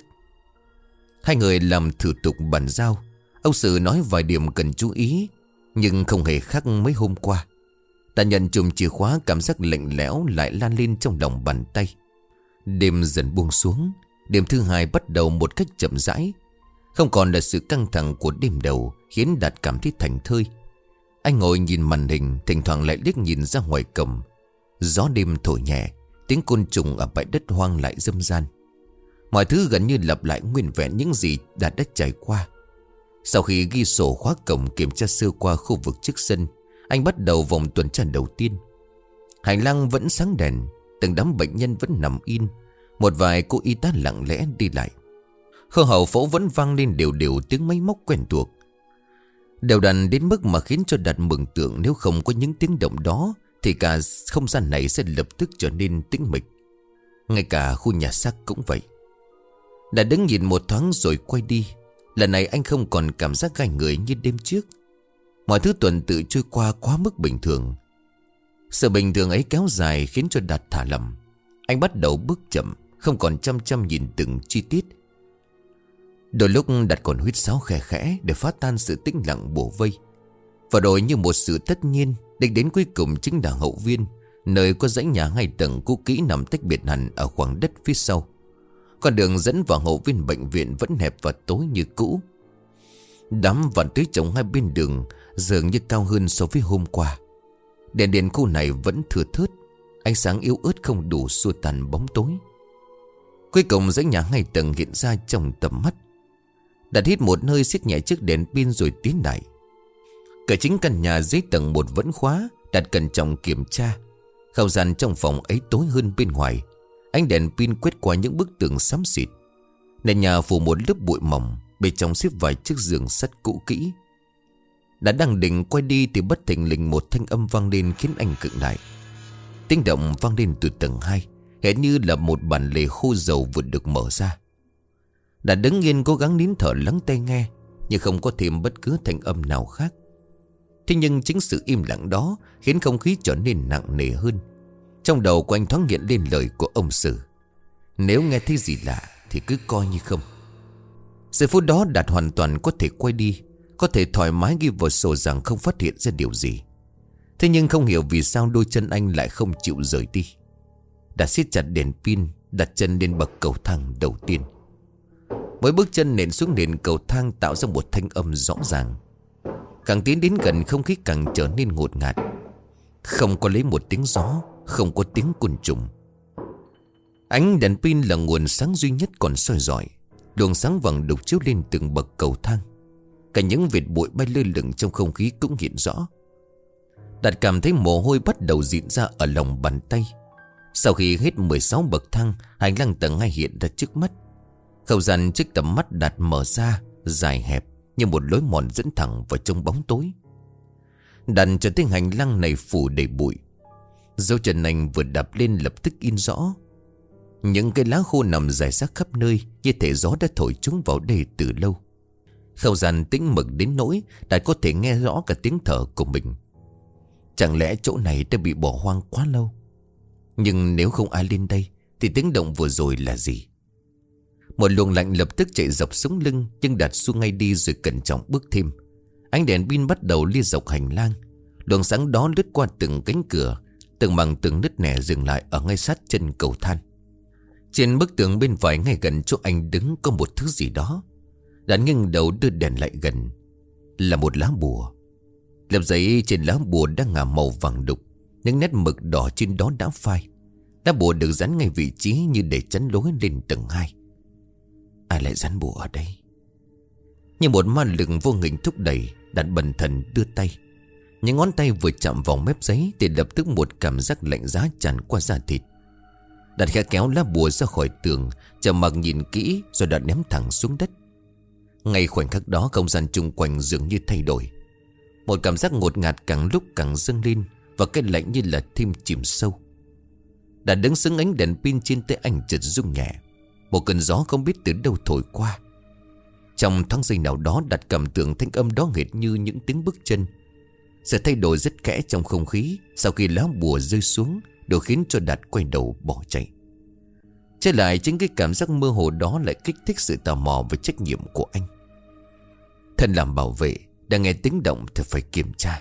Hai người làm thủ tục bàn giao. Ông Sử nói vài điểm cần chú ý, nhưng không hề khác mấy hôm qua. Ta nhận chùm chìa khóa, cảm giác lạnh lẽo lại lan lên trong lòng bàn tay. Đêm dần buông xuống. Đêm thứ 2 bắt đầu một cách chậm rãi. Không còn là sự căng thẳng của đêm đầu, khiến Đạt cảm thấy thảnh thơi. Anh ngồi nhìn màn hình, thỉnh thoảng lại liếc nhìn ra ngoài cổng. Gió đêm thổi nhẹ, tiếng côn trùng ở bãi đất hoang lại râm ran. Mọi thứ gần như lặp lại nguyên vẹn những gì Đạt đã trải qua. Sau khi ghi sổ khóa cổng, kiểm tra sơ qua khu vực trước sân, anh bắt đầu vòng tuần tra đầu tiên. Hành lang vẫn sáng đèn, từng đám bệnh nhân vẫn nằm yên. Một vài cô y tá lặng lẽ đi lại. Kho hậu phẫu vẫn vang lên đều đều tiếng máy móc quen thuộc, đều đặn đến mức mà khiến cho Đạt mường tượng nếu không có những tiếng động đó thì cả không gian này sẽ lập tức trở nên tĩnh mịch. Ngay cả khu nhà xác cũng vậy. Đạt đứng nhìn một thoáng rồi quay đi. Lần này anh không còn cảm giác gai người như đêm trước. Mọi thứ tuần tự trôi qua quá mức bình thường. Sự bình thường ấy kéo dài khiến cho Đạt thả lỏng. Anh bắt đầu bước chậm, không còn chăm chăm nhìn từng chi tiết. Đôi lúc Đạt còn huýt sáo khẽ khẽ để phá tan sự tĩnh lặng bủa vây. Và rồi như một sự tất nhiên, đích đến cuối cùng chính là hậu viên, nơi có dãy nhà 2 tầng cũ kỹ nằm tách biệt hẳn ở khoảng đất phía sau. Con đường dẫn vào hậu viên bệnh viện vẫn hẹp và tối như cũ. Đám vạn tưới trồng hai bên đường dường như cao hơn so với hôm qua. Đèn điện khu này vẫn thưa thớt, ánh sáng yếu ớt không đủ xua tan bóng tối. Cuối cùng dãy nhà 2 tầng hiện ra trong tầm mắt. Đạt hít một hơi, siết nhẹ chiếc đèn pin rồi tiến lại. Cửa chính căn nhà dưới tầng 1 vẫn khóa. Đạt cẩn trọng kiểm tra. Không gian trong phòng ấy tối hơn bên ngoài. Ánh đèn pin quét qua những bức tường xám xịt. Nền nhà phủ một lớp bụi mỏng. Bên trong xếp vài chiếc giường sắt cũ kỹ. Đã đang định quay đi thì bất thình lình một thanh âm vang lên khiến anh khựng lại. Tiếng động vang lên từ tầng 2, hệt như là một bản lề khô dầu vừa được mở ra. Đã đứng yên cố gắng nín thở lắng tai nghe, nhưng không có thêm bất cứ thanh âm nào khác. Thế nhưng chính sự im lặng đó khiến không khí trở nên nặng nề hơn. Trong đầu của anh thoáng hiện lên lời của ông Sử: nếu nghe thấy gì lạ thì cứ coi như không. Giây phút đó Đạt hoàn toàn có thể quay đi, có thể thoải mái ghi vào sổ rằng không phát hiện ra điều gì. Thế nhưng không hiểu vì sao đôi chân anh lại không chịu rời đi. Đạt siết chặt đèn pin, đặt chân lên bậc cầu thang đầu tiên. Mỗi bước chân nện xuống nền cầu thang tạo ra một thanh âm rõ ràng. Càng tiến đến gần, không khí càng trở nên ngột ngạt. Không có lấy một tiếng gió, không có tiếng côn trùng. Ánh đèn pin là nguồn sáng duy nhất còn soi rọi. Luồng sáng vàng đục chiếu lên từng bậc cầu thang. Cả những vệt bụi bay lơ lửng trong không khí cũng hiện rõ. Đạt cảm thấy mồ hôi bắt đầu rịn ra ở lòng bàn tay. Sau khi hết 16 bậc thang, hành lang tầng 2 hiện ra trước mắt. Không gian trước tầm mắt Đạt mở ra, dài hẹp như một lối mòn dẫn thẳng vào trong bóng tối. Đạt trở thấy hành lang này phủ đầy bụi. Dấu chân anh vừa đạp lên lập tức in rõ. Những cây lá khô nằm rải rác khắp nơi, như thể gió đã thổi chúng vào đây từ lâu. Không gian tĩnh mịch đến nỗi Đạt có thể nghe rõ cả tiếng thở của mình. Chẳng lẽ chỗ này đã bị bỏ hoang quá lâu? Nhưng nếu không ai lên đây thì tiếng động vừa rồi là gì? Một luồng lạnh lập tức chạy dọc sống lưng, nhưng Đạt xua ngay đi rồi cẩn trọng bước thêm. Ánh đèn pin bắt đầu lia dọc hành lang. Luồng sáng đó lướt qua từng cánh cửa, từng mảng tường nứt nẻ dừng lại ở ngay sát chân cầu thang. Trên bức tường bên phải ngay gần chỗ anh đứng có một thứ gì đó. Đạt nghiêng đầu đưa đèn lại gần. Là một lá bùa. Lớp giấy trên lá bùa đã ngả màu vàng đục. Những nét mực đỏ trên đó đã phai. Lá bùa được dán ngay vị trí như để chắn lối lên tầng 2. Ai lại dán bùa ở đây? Như một ma lực vô hình thúc đẩy, Đạt bần thần đưa tay. Những ngón tay vừa chạm vào mép giấy thì lập tức một cảm giác lạnh giá tràn qua da thịt. Đạt khẽ kéo lá bùa ra khỏi tường, trầm mặc nhìn kỹ rồi Đạt ném thẳng xuống đất. Ngay khoảnh khắc đó không gian chung quanh dường như thay đổi. Một cảm giác ngột ngạt càng lúc càng dâng lên, và cái lạnh như là thêm chìm sâu. Đạt đứng sững, ánh đèn pin trên tay anh chợt rung nhẹ. Một cơn gió không biết từ đâu thổi qua. Trong thoáng giây nào đó Đạt cảm tưởng thanh âm đó hệt như những tiếng bước chân. Sự thay đổi rất khẽ trong không khí sau khi lá bùa rơi xuống đều khiến cho Đạt quay đầu bỏ chạy. Trái lại, chính cái cảm giác mơ hồ đó lại kích thích sự tò mò và trách nhiệm của anh. Thân làm bảo vệ, đang nghe tiếng động thì phải kiểm tra.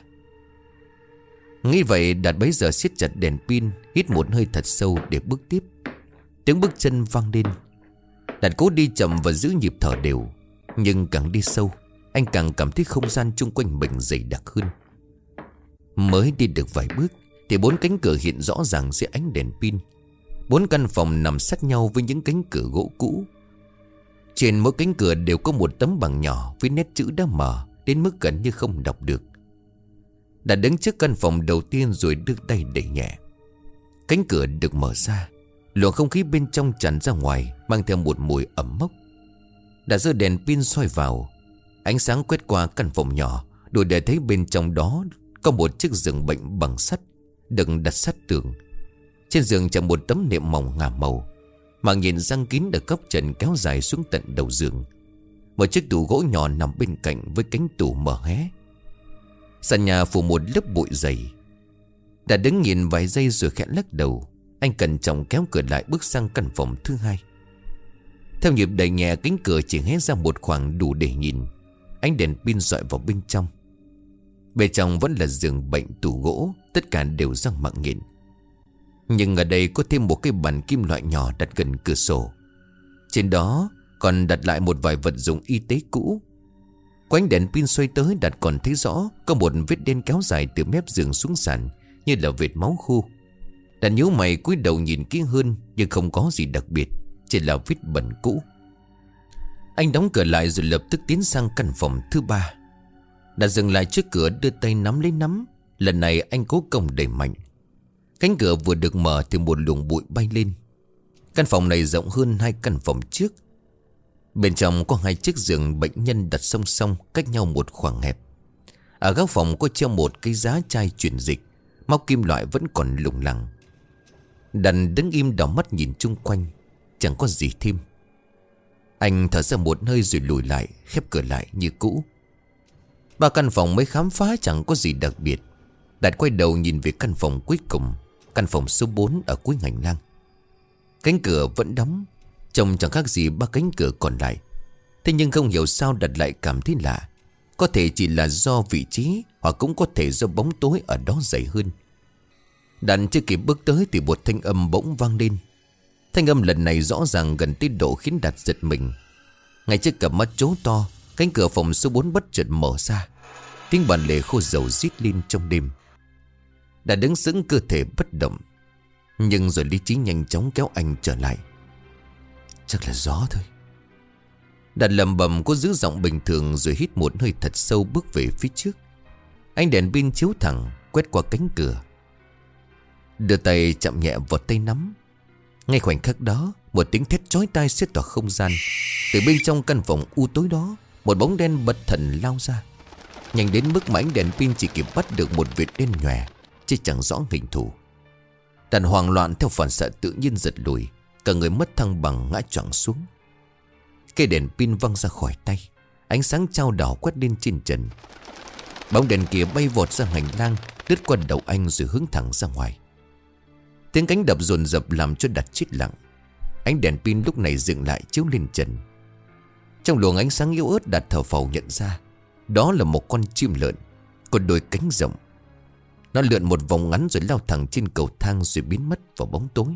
Nghĩ vậy, Đạt bấy giờ siết chặt đèn pin, hít một hơi thật sâu để bước tiếp. Tiếng bước chân vang lên. Đạt cố đi chậm và giữ nhịp thở đều. Nhưng càng đi sâu, anh càng cảm thấy không gian chung quanh mình dày đặc hơn. Mới đi được vài bước thì 4 cánh cửa hiện rõ ràng dưới ánh đèn pin. 4 căn phòng nằm sát nhau với những cánh cửa gỗ cũ. Trên mỗi cánh cửa đều có một tấm bảng nhỏ với nét chữ đã mờ đến mức gần như không đọc được. Đã đứng trước căn phòng đầu tiên rồi đưa tay đẩy nhẹ. Cánh cửa được mở ra. Luồng không khí bên trong tràn ra ngoài, mang theo một mùi ẩm mốc. Đã giơ đèn pin soi vào. Ánh sáng quét qua căn phòng nhỏ, đủ để thấy bên trong đó có một chiếc giường bệnh bằng sắt được đặt sát tường. Trên giường chạm một tấm nệm mỏng ngả màu, màn nhìn răng kín được góc trần kéo dài xuống tận đầu giường. Một chiếc tủ gỗ nhỏ nằm bên cạnh với cánh tủ mở hé. Sàn nhà phủ một lớp bụi dày. Đã đứng nhìn vài giây rồi khẽ lắc đầu. Anh cẩn trọng kéo cửa lại, bước sang căn phòng thứ hai. Theo nhịp đẩy nhẹ, cánh cửa chỉ hé ra một khoảng đủ để nhìn. Ánh đèn pin dọi vào bên trong. Bên trong vẫn là giường bệnh, tủ gỗ, tất cả đều răng mạng nhện. Nhưng ở đây có thêm một cái bàn kim loại nhỏ đặt gần cửa sổ. Trên đó còn đặt lại một vài vật dụng y tế cũ. Quánh đèn pin xoay tới, Đạt còn thấy rõ có một vết đen kéo dài từ mép giường xuống sàn, như là vệt máu khô. Đạt nhíu mày cúi đầu nhìn kỹ hơn, nhưng không có gì đặc biệt, chỉ là vết bẩn cũ. Anh đóng cửa lại rồi lập tức tiến sang căn phòng thứ ba. Đạt dừng lại trước cửa, đưa tay nắm lấy nắm. Lần này anh cố công đẩy mạnh. Cánh cửa vừa được mở thì một luồng bụi bay lên. Căn phòng này rộng hơn hai căn phòng trước. Bên trong có hai chiếc giường bệnh nhân đặt song song, cách nhau một khoảng hẹp. Ở góc phòng có treo một cái giá chai truyền dịch. Móc kim loại vẫn còn lủng lẳng. Đành đứng im đảo mắt nhìn chung quanh. Chẳng có gì thêm. Anh thở ra một hơi rồi lùi lại, khép cửa lại như cũ. Ba căn phòng mới khám phá chẳng có gì đặc biệt. Đạt quay đầu nhìn về căn phòng cuối cùng, căn phòng số 4 ở cuối hành lang. Cánh cửa vẫn đóng, trông chẳng khác gì ba cánh cửa còn lại. Thế nhưng không hiểu sao Đạt lại cảm thấy lạ. Có thể chỉ là do vị trí, hoặc cũng có thể do bóng tối ở đó dày hơn. Đạt chưa kịp bước tới thì một thanh âm bỗng vang lên. Thanh âm lần này rõ ràng gần tới độ khiến Đạt giật mình. Ngay trước cặp mắt trố to, cánh cửa phòng số 4 bất chợt mở ra. Tiếng bàn lề khô dầu rít lên trong đêm. Đạt đứng sững, cơ thể bất động. Nhưng rồi lý trí nhanh chóng kéo anh trở lại. Chắc là gió thôi. Đạt lầm bầm có giữ giọng bình thường rồi hít một hơi thật sâu, bước về phía trước. Ánh đèn pin chiếu thẳng quét qua cánh cửa. Đưa tay chạm nhẹ vào tay nắm. Ngay khoảnh khắc đó, một tiếng thét chói tai xé tỏa không gian. Từ bên trong căn phòng u tối đó, một bóng đen bất thần lao ra. Nhanh đến mức mà ánh đèn pin chỉ kịp bắt được một vệt đen nhòe, chứ chẳng rõ hình thù. Đàn hoảng loạn theo phản xạ tự nhiên giật lùi, cả người mất thăng bằng ngã choạng xuống. Cây đèn pin văng ra khỏi tay, ánh sáng chao đảo quét lên trên trần. Bóng đèn kia bay vọt ra hành lang, lướt qua đầu anh rồi hướng thẳng ra ngoài. Tiếng cánh đập dồn dập làm cho Đạt chết lặng. Ánh đèn pin lúc này dừng lại chiếu lên trần. Trong luồng ánh sáng yếu ớt, Đạt thở phào nhận ra đó là một con chim lợn, có đôi cánh rộng. Nó lượn một vòng ngắn rồi lao thẳng trên cầu thang rồi biến mất vào bóng tối.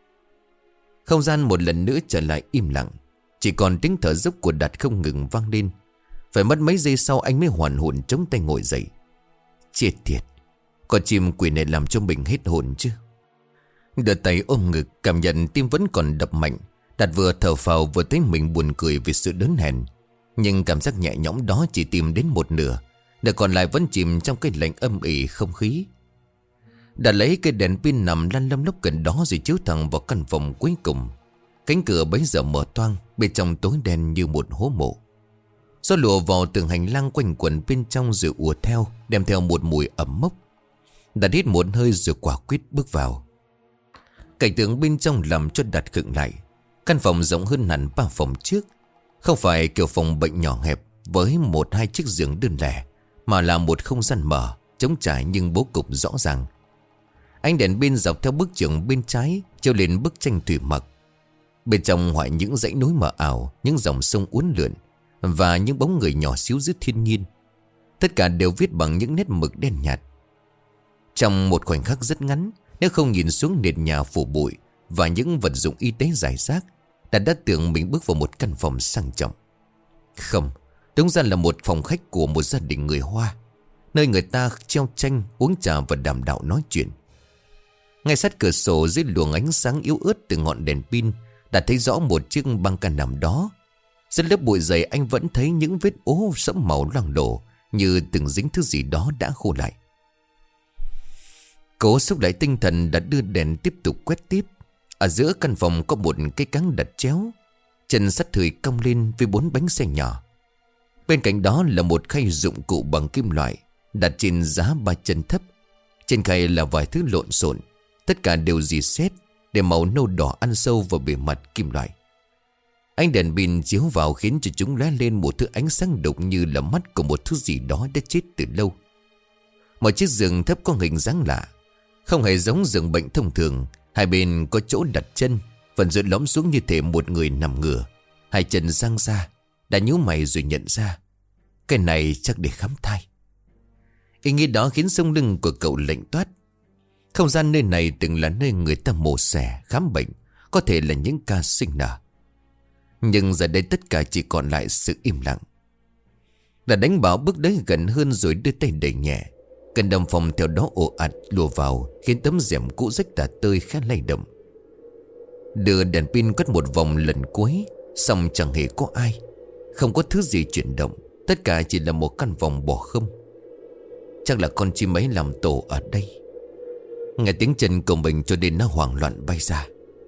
Không gian một lần nữa trở lại im lặng. Chỉ còn tiếng thở dốc của Đạt không ngừng vang lên. Phải mất mấy giây sau anh mới hoàn hồn chống tay ngồi dậy. Chết tiệt, con chim quỷ này làm cho mình hết hồn chứ. Đưa tay ôm ngực, cảm nhận tim vẫn còn đập mạnh. Đạt vừa thở phào vừa thấy mình buồn cười vì sự đớn hèn. Nhưng cảm giác nhẹ nhõm đó chỉ tìm đến một nửa. Nửa còn lại vẫn chìm trong cái lạnh âm ỉ không khí. Đạt lấy cây đèn pin nằm lăn lăm lốc gần đó rồi chiếu thẳng vào căn phòng cuối cùng. Cánh cửa bấy giờ mở toang, bên trong tối đen như một hố mộ. Gió lùa vào từng hành lang quanh quẩn bên trong rồi ùa theo, đem theo một mùi ẩm mốc. Đạt hít một hơi rồi quả quyết bước vào. Cảnh tượng bên trong làm cho Đạt khựng lại. Căn phòng rộng hơn hẳn 3 phòng trước. Không phải kiểu phòng bệnh nhỏ hẹp với 1-2 chiếc giường đơn lẻ, mà là một không gian mở, trống trải nhưng bố cục rõ ràng. Ánh đèn pin dọc theo bức tường bên trái chiếu lên bức tranh thủy mặc. Bên trong hoại những dãy núi mờ ảo, những dòng sông uốn lượn và những bóng người nhỏ xíu giữa thiên nhiên. Tất cả đều viết bằng những nét mực đen nhạt. Trong một khoảnh khắc rất ngắn, nếu không nhìn xuống nền nhà phủ bụi và những vật dụng y tế rải rác, đã tưởng mình bước vào một căn phòng sang trọng. Không, đúng ra là một phòng khách của một gia đình người Hoa, nơi người ta treo tranh, uống trà và đàm đạo nói chuyện. Ngay sát cửa sổ, dưới luồng ánh sáng yếu ớt từ ngọn đèn pin, đã thấy rõ một chiếc băng ca nằm đó. Dưới lớp bụi dày anh vẫn thấy những vết ố sẫm màu loang lổ, như từng dính thứ gì đó đã khô lại. Cố xúc lại tinh thần, đã đưa đèn tiếp tục quét tiếp. Ở giữa căn phòng có một cái cáng đặt chéo, chân sắt thười cong lên với 4 bánh xe nhỏ. Bên cạnh đó là một khay dụng cụ bằng kim loại đặt trên giá 3 chân thấp. Trên khay là vài thứ lộn xộn, tất cả đều rỉ sét để màu nâu đỏ ăn sâu vào bề mặt kim loại. Ánh đèn pin chiếu vào khiến cho chúng lóe lên một thứ ánh sáng đục như là mắt của một thứ gì đó đã chết từ lâu. Một chiếc giường thấp có hình dáng lạ, không hề giống giường bệnh thông thường. Hai bên có chỗ đặt chân, phần giữa lõm xuống như thể một người nằm ngửa, hai chân giang ra. Đã nhíu mày rồi nhận ra, cái này chắc để khám thai. Ý nghĩ đó khiến sống lưng của cậu lạnh toát. Không gian nơi này từng là nơi người ta mổ xẻ, khám bệnh, có thể là những ca sinh nở. Nhưng giờ đây tất cả chỉ còn lại sự im lặng. Đã đánh bảo bước đến gần hơn rồi đưa tay đẩy nhẹ. Cơn đầm phòng theo đó ồ ạt lùa vào, khiến tấm rèm cũ rách tả tơi khá lay động. Đưa đèn pin quét một vòng lần cuối, xong chẳng hề có ai. Không có thứ gì chuyển động, tất cả chỉ là một căn phòng bỏ không. Chắc là con chim ấy làm tổ ở đây. Nghe tiếng chân của mình cho đến nó hoảng loạn bay ra.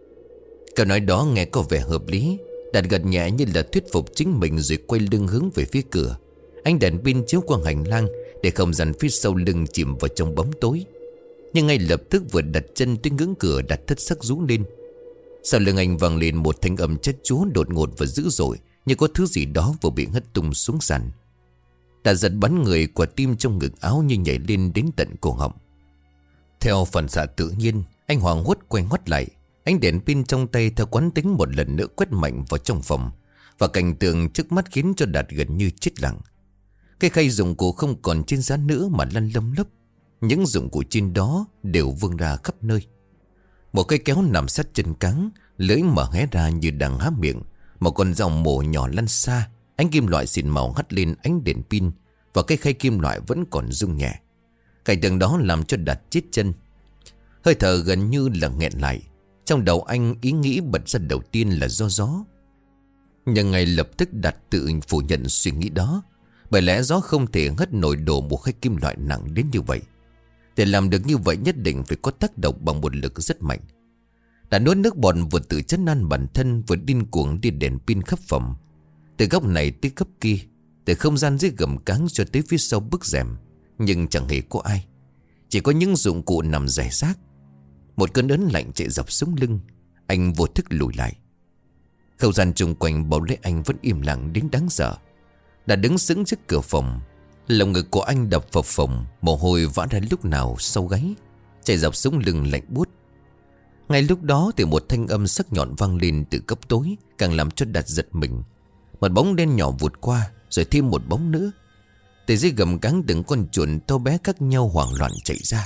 Câu nói đó nghe có vẻ hợp lý. Đạt gật nhẹ như là thuyết phục chính mình, rồi quay lưng hướng về phía cửa. Ánh đèn pin chiếu qua hành lang, để không gian phía sau lưng chìm vào trong bóng tối. Nhưng ngay lập tức vừa đặt chân tới ngưỡng cửa, Đạt thất sắc rú lên. Sau lưng anh vang lên một thanh âm chất chúa đột ngột và dữ dội, như có thứ gì đó vừa bị hất tung xuống sàn. Đạt giật bắn người, quả tim trong ngực áo như nhảy lên đến tận cổ họng. Theo phản xạ tự nhiên, anh hoảng hốt quay ngoắt lại. Ánh đèn pin trong tay theo quán tính một lần nữa quét mạnh vào trong phòng, và cảnh tượng trước mắt khiến cho Đạt gần như chết lặng. Cái khay dụng cụ không còn trên giá nữa mà lăn lông lốc. Những dụng cụ trên đó đều vương ra khắp nơi. Một cây kéo nằm sát chân cáng, lưỡi mở hé ra như đang há miệng. Một con dao mổ nhỏ lăn xa. Ánh kim loại xịn màu hắt lên ánh đèn pin, và cái khay kim loại vẫn còn rung nhẹ. Cảnh tượng đó làm cho Đạt chết chân. Hơi thở gần như là nghẹn lại. Trong đầu anh ý nghĩ bật ra đầu tiên là do gió. Nhưng ngay lập tức Đạt tự phủ nhận suy nghĩ đó. Bởi lẽ gió không thể hất nổi đổ một khay kim loại nặng đến như vậy. Để làm được như vậy nhất định phải có tác động bằng một lực rất mạnh. Đã nuốt nước bọt, vừa tự trấn an bản thân, vừa điên cuồng đi đèn pin khắp phòng. Từ góc này tới góc kia, từ không gian dưới gầm cáng cho tới phía sau bức rèm. Nhưng chẳng hề có ai. Chỉ có những dụng cụ nằm rải rác. Một cơn ớn lạnh chạy dọc sống lưng. Anh vô thức lùi lại. Không gian chung quanh bao lấy anh vẫn im lặng đến đáng sợ. Đã đứng sững trước cửa phòng. Lòng ngực của anh đập phập phồng, mồ hôi vã ra lúc nào sau gáy, chạy dọc sống lưng lạnh buốt. Ngay lúc đó thì một thanh âm sắc nhọn vang lên từ góc tối, càng làm cho Đạt giật mình. Một bóng đen nhỏ vụt qua, rồi thêm một bóng nữa. Từ dưới gầm cáng từng con chuồn to bé khác nhau hoảng loạn chạy ra.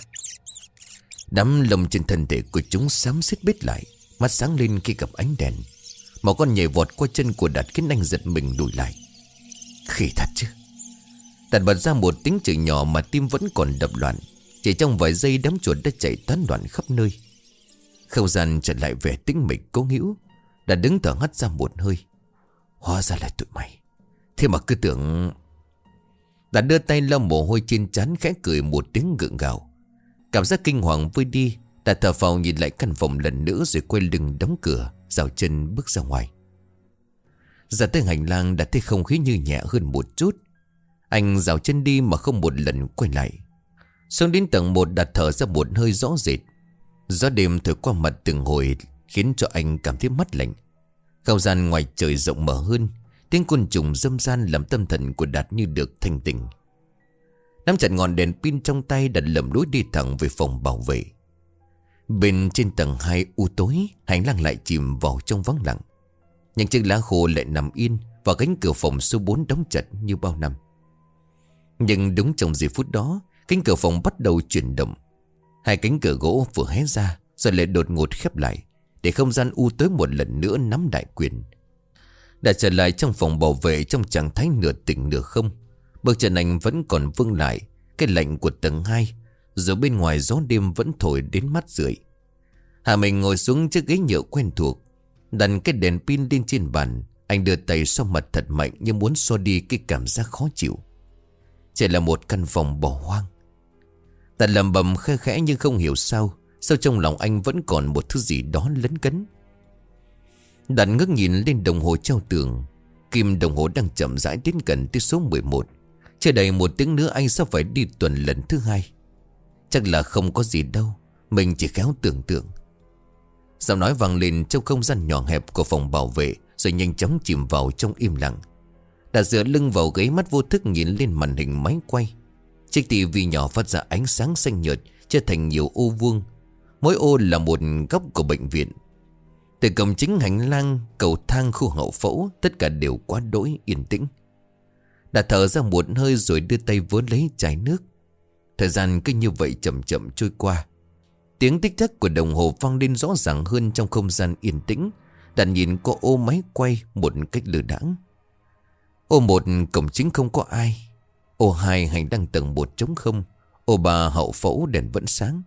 Đám lông trên thân thể của chúng xám xít bết lại, mắt sáng lên khi gặp ánh đèn. Một con nhảy vọt qua chân của Đạt khiến anh giật mình lùi lại. Khỉ thật chứ. Đạt bật ra một tiếng chửi nhỏ mà tim vẫn còn đập loạn. Chỉ trong vài giây đám chuột đã chạy tán loạn khắp nơi. Không gian trở lại vẻ tĩnh mịch cố hữu. Đạt đứng thở hắt ra một hơi. Hóa ra là tụi mày. Thế mà cứ tưởng... Đạt đưa tay lau mồ hôi trên trán, khẽ cười một tiếng gượng gạo. Cảm giác kinh hoàng vơi đi. Đạt thở phào nhìn lại căn phòng lần nữa, rồi quay lưng đóng cửa, dạo chân bước ra ngoài. Ra tới hành lang, Đạt thấy không khí như nhẹ hơn một chút. Anh dạo chân đi mà không một lần quay lại. Xuống đến tầng 1, Đạt thở ra một hơi rõ rệt. Gió đêm thổi qua mặt từng hồi khiến cho anh cảm thấy mát lạnh. Không gian ngoài trời rộng mở hơn. Tiếng côn trùng râm ran làm tâm thần của Đạt như được thanh tỉnh. Nắm chặt ngọn đèn pin trong tay, Đạt lầm lối đi thẳng về phòng bảo vệ. Bên trên tầng 2 u tối, hành lang lại chìm vào trong vắng lặng. Những chiếc lá khô lại nằm yên, và cánh cửa phòng số 4 đóng chặt như bao năm. Nhưng đúng trong giây phút đó, cánh cửa phòng bắt đầu chuyển động. Hai cánh cửa gỗ vừa hé ra, rồi lại đột ngột khép lại, để không gian u tối một lần nữa nắm đại quyền. Đã trở lại trong phòng bảo vệ trong trạng thái nửa tỉnh nửa không. Bước chân anh vẫn còn vương lại cái lạnh của tầng 2, rồi bên ngoài gió đêm vẫn thổi đến mắt rượi. Hạ mình ngồi xuống chiếc ghế nhựa quen thuộc, đặt cái đèn pin lên trên bàn. Anh đưa tay xoa mặt thật mạnh, như muốn xua đi cái cảm giác khó chịu. Chỉ là một căn phòng bỏ hoang. Đạt lầm bầm khẽ khẽ, nhưng không hiểu sao sâu trong lòng anh vẫn còn một thứ gì đó lấn cấn. Đạt ngước nhìn lên đồng hồ treo tường. Kim đồng hồ đang chậm rãi đến gần tới số 11. Chưa đầy một tiếng nữa anh sẽ phải đi tuần lần thứ 2. Chắc là không có gì đâu, mình chỉ khéo tưởng tượng. Giọng nói vang lên trong không gian nhỏ hẹp của phòng bảo vệ, rồi nhanh chóng chìm vào trong im lặng. Đạt dựa lưng vào ghế, mắt vô thức nhìn lên màn hình máy quay. Chiếc tivi nhỏ phát ra ánh sáng xanh nhợt, trở thành nhiều ô vuông. Mỗi ô là một góc của bệnh viện. Từ cổng chính, hành lang, cầu thang, khu hậu phẫu, tất cả đều quá đỗi yên tĩnh. Đã thở ra một hơi rồi đưa tay vớ lấy chai nước. Thời gian cứ như vậy chậm chậm trôi qua. Tiếng tích tắc của đồng hồ vang lên rõ ràng hơn trong không gian yên tĩnh. Đạt nhìn có ô máy quay một cách lơ đãng. Ô 1 cổng chính không có ai. Ô 2 hành lang tầng 1 trống không. Ô 3 hậu phẫu đèn vẫn sáng.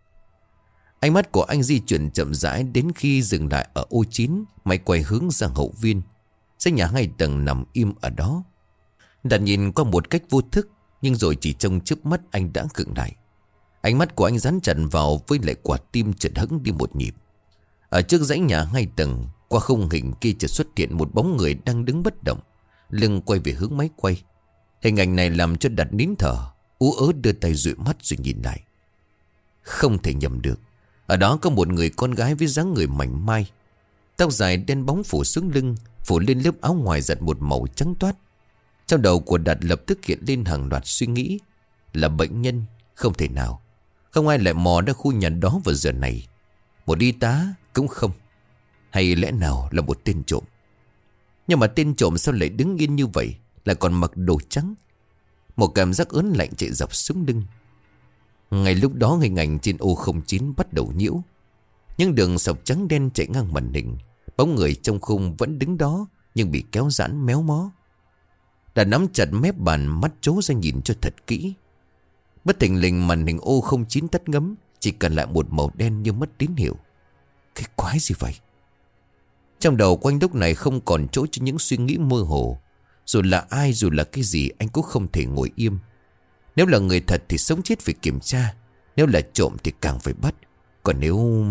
Ánh mắt của anh di chuyển chậm rãi đến khi dừng lại ở ô 9, máy quay hướng sang hậu viên. Dãy nhà 2 tầng nằm im ở đó. Đạt nhìn qua một cách vô thức, nhưng rồi chỉ trong chớp mắt anh đã khựng lại. Ánh mắt của anh dán chặt vào với lại quả tim chợt hững đi một nhịp. Ở trước dãy nhà 2 tầng, qua khung hình kia chợt xuất hiện một bóng người đang đứng bất động, lưng quay về hướng máy quay. Hình ảnh này làm cho Đạt nín thở, ú ớ đưa tay dụi mắt rồi nhìn lại. Không thể nhầm được, ở đó có một người con gái với dáng người mảnh mai, tóc dài đen bóng phủ xuống lưng, phủ lên lớp áo ngoài giặt một màu trắng toát. Trong đầu của Đạt lập tức hiện lên hàng loạt suy nghĩ. Là bệnh nhân? Không thể nào. Không ai lại mò ra khu nhà đó vào giờ này. Một y tá? Cũng không. Hay lẽ nào là một tên trộm? Nhưng mà tên trộm sao lại đứng yên như vậy, lại còn mặc đồ trắng? Một cảm giác ớn lạnh chạy dọc xuống lưng. Ngay lúc đó hình ảnh trên ô09 bắt đầu nhiễu. Những đường sọc trắng đen chạy ngang màn hình. Bóng người trong khung vẫn đứng đó, nhưng bị kéo giãn méo mó. Đã nắm chặt mép bàn, mắt trố ra nhìn cho thật kỹ. Bất thình lình màn hình ô09 tắt ngấm, chỉ còn lại một màu đen như mất tín hiệu. Cái quái gì vậy? Trong đầu quanh lúc này không còn chỗ cho những suy nghĩ mơ hồ. Dù là ai, dù là cái gì, anh cũng không thể ngồi im. Nếu là người thật thì sống chết phải kiểm tra. Nếu là trộm thì càng phải bắt. Còn nếu...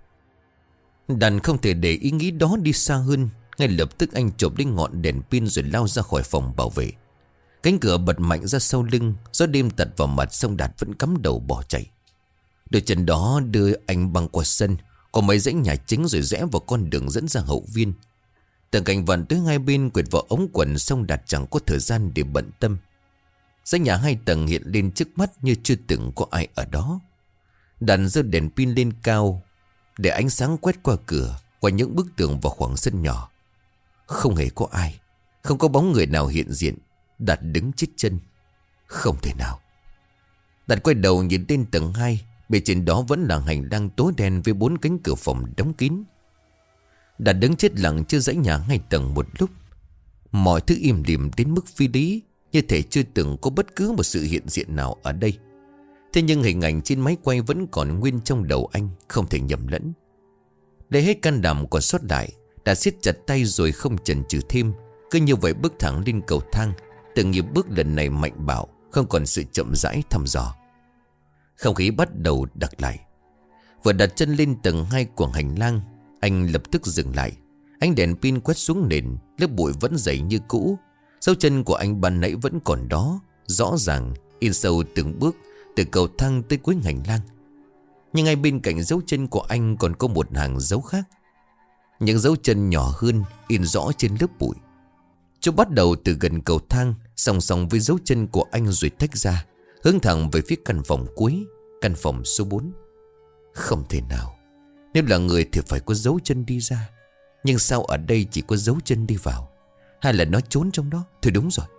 Đàn không thể để ý nghĩ đó đi xa hơn. Ngay lập tức anh chộp lên ngọn đèn pin rồi lao ra khỏi phòng bảo vệ. Cánh cửa bật mạnh ra sau lưng, gió đêm tạt vào mặt, xong Đạt vẫn cắm đầu bỏ chạy. Đôi chân đó đưa anh băng qua sân, có mấy dãy nhà chính rồi rẽ vào con đường dẫn ra hậu viên. Từng cảnh vật tới hai bên quệt vào ống quần, xong Đạt chẳng có thời gian để bận tâm. Dãy nhà 2 tầng hiện lên trước mắt như chưa từng có ai ở đó. Đạt giơ đèn pin lên cao để ánh sáng quét qua cửa, qua những bức tường vào khoảng sân nhỏ. Không hề có ai, không có bóng người nào hiện diện. Đạt đứng chết chân. Không thể nào. Đạt quay đầu nhìn lên tầng 2. Bên trên đó vẫn là hành lang tối đen với 4 cánh cửa phòng đóng kín. Đạt đứng chết lặng trước dãy nhà 2 tầng một lúc. Mọi thứ im lìm đến mức phi lý, như thể chưa từng có bất cứ một sự hiện diện nào ở đây. Thế nhưng hình ảnh trên máy quay vẫn còn nguyên trong đầu anh, không thể nhầm lẫn. Để hết can đảm còn sót lại, Đạt siết chặt tay rồi không chần chừ thêm, cứ như vậy bước thẳng lên cầu thang. Từng nhịp bước lần này mạnh bạo, không còn sự chậm rãi thăm dò. Không khí bắt đầu đặc lại. Vừa đặt chân lên tầng 2 của hành lang, anh lập tức dừng lại. Ánh đèn pin quét xuống nền, lớp bụi vẫn dày như cũ. Dấu chân của anh ban nãy vẫn còn đó, rõ ràng in sâu từng bước từ cầu thang tới cuối hành lang. Nhưng ngay bên cạnh dấu chân của anh còn có một hàng dấu khác. Những dấu chân nhỏ hơn in rõ trên lớp bụi. Chúng bắt đầu từ gần cầu thang, song song với dấu chân của anh rồi tách ra, hướng thẳng về phía căn phòng cuối, căn phòng số 4. Không thể nào. Nếu là người thì phải có dấu chân đi ra. Nhưng sao ở đây chỉ có dấu chân đi vào? Hay là nó trốn trong đó? Thôi đúng rồi.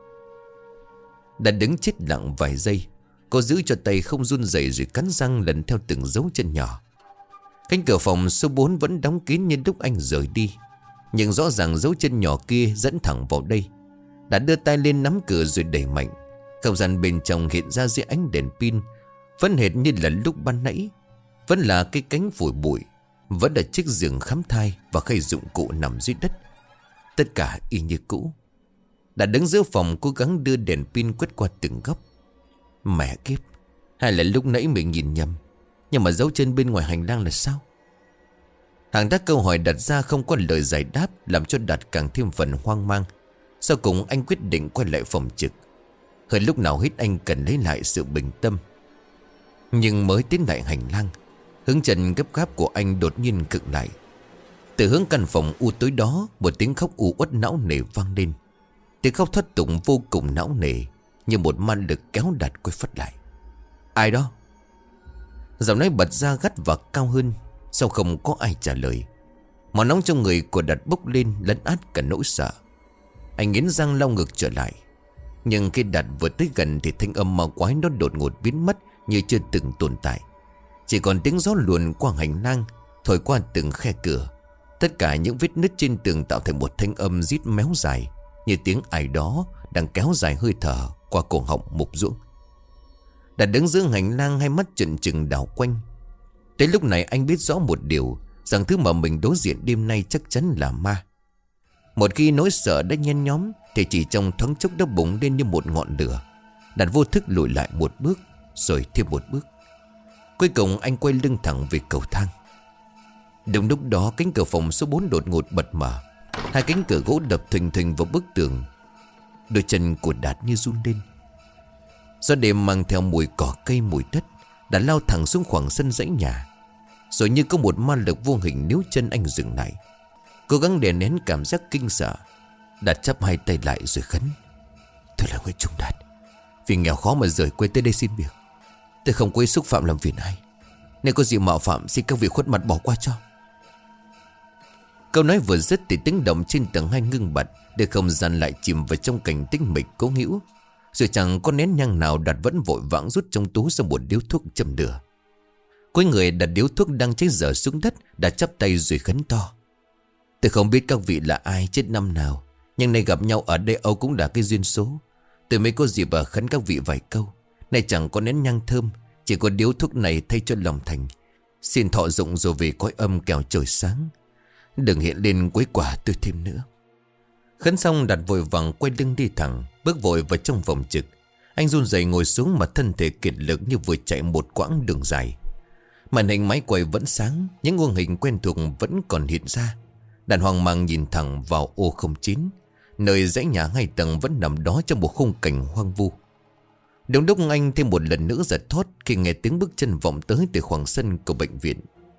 Đã đứng chết lặng vài giây, cô giữ cho tay không run rẩy rồi cắn răng lần theo từng dấu chân nhỏ. Cánh cửa phòng số 4 vẫn đóng kín như lúc anh rời đi. Nhưng rõ ràng dấu chân nhỏ kia dẫn thẳng vào đây. Đã đưa tay lên nắm cửa rồi đẩy mạnh. Không gian bên trong hiện ra dưới ánh đèn pin, vẫn hệt như là lúc ban nãy. Vẫn là cái cánh phủi bụi, vẫn là chiếc giường khám thai và khay dụng cụ nằm dưới đất. Tất cả y như cũ. Đã đứng giữa phòng cố gắng đưa đèn pin quét qua từng góc. Mẹ kiếp, hay là lúc nãy mình nhìn nhầm? Nhưng mà dấu chân bên ngoài hành lang là sao? Hàng đáp câu hỏi đặt ra không có lời giải đáp, làm cho Đạt càng thêm phần hoang mang. Sau cùng anh quyết định quay lại phòng trực. Hơi lúc nào hết anh cần lấy lại sự bình tâm. Nhưng mới tiến lại hành lang, hướng chân gấp gáp của anh đột nhiên khựng lại. Từ hướng căn phòng u tối đó, một tiếng khóc u uất não nề vang lên. Tiếng khóc thất tụng vô cùng não nề, như một ma lực kéo Đạt quay phắt lại. Ai đó? Giọng nói bật ra gắt và cao hơn. Sao không có ai trả lời? Máu nóng trong người của Đạt bốc lên, lấn át cả nỗi sợ. Anh nghiến răng lao ngược trở lại. Nhưng khi Đạt vừa tới gần thì thanh âm ma quái nó đột ngột biến mất như chưa từng tồn tại. Chỉ còn tiếng gió luồn qua hành lang, thổi qua từng khe cửa. Tất cả những vết nứt trên tường tạo thành một thanh âm rít méo dài, như tiếng ai đó đang kéo dài hơi thở qua cổ họng mục ruỗng. Đạt đứng giữa hành lang, hai mắt trợn trừng đảo quanh. Tới lúc này anh biết rõ một điều, rằng thứ mà mình đối diện đêm nay chắc chắn là ma. Một khi nỗi sợ đã nhen nhóm thì chỉ trong thoáng chốc đã bùng lên như một ngọn lửa. Đạt vô thức lùi lại một bước, rồi thêm một bước. Cuối cùng anh quay lưng thẳng về cầu thang. Đúng lúc đó cánh cửa phòng số 4 đột ngột bật mở. Hai cánh cửa gỗ đập thình thình vào bức tường. Đôi chân của Đạt như run lên. Gió đêm mang theo mùi cỏ cây, mùi đất. Đạt lao thẳng xuống khoảng sân dãy nhà. Rồi như có một ma lực vô hình níu chân anh dừng lại. Cố gắng đè nén cảm giác kinh sợ, Đạt chắp hai tay lại rồi khấn. Tôi là Nguyễn Trung Đạt, vì nghèo khó mà rời quê tới đây xin việc. Tôi không có ý xúc phạm làm phiền ai, nếu có gì mạo phạm xin các vị khuất mặt bỏ qua cho. Câu nói vừa dứt thì tiếng động trên tầng 2 ngưng bặt, để không gian lại chìm vào trong cảnh tĩnh mịch cố hữu. Rồi chẳng có nén nhang nào, Đạt vẫn vội vã rút trong túi ra một điếu thuốc châm lửa. Cuối người đặt điếu thuốc đang cháy dở xuống đất, đã chắp tay rồi khấn to. Tôi không biết các vị là ai, chết năm nào, nhưng nay gặp nhau ở đây Âu cũng là cái duyên số. Tôi mới có dịp khấn các vị vài câu. Nay chẳng có nén nhang thơm, chỉ có điếu thuốc này thay cho lòng thành. Xin thọ dụng rồi về cõi âm kẻo trời sáng. Đừng hiện lên quấy quả tôi thêm nữa. Khấn xong Đạt vội vàng quay lưng đi thẳng, bước vội vào trong phòng trực. Anh run rẩy ngồi xuống mà thân thể kiệt lực như vừa chạy một quãng đường dài. Màn hình máy quay vẫn sáng, những khuôn hình quen thuộc vẫn còn hiện ra. Đạt hoang mang nhìn thẳng vào ô 09, nơi dãy nhà 2 tầng vẫn nằm đó trong một khung cảnh hoang vu. Đúng lúc anh thêm một lần nữa giật thót khi nghe tiếng bước chân vọng tới từ khoảng sân của bệnh viện.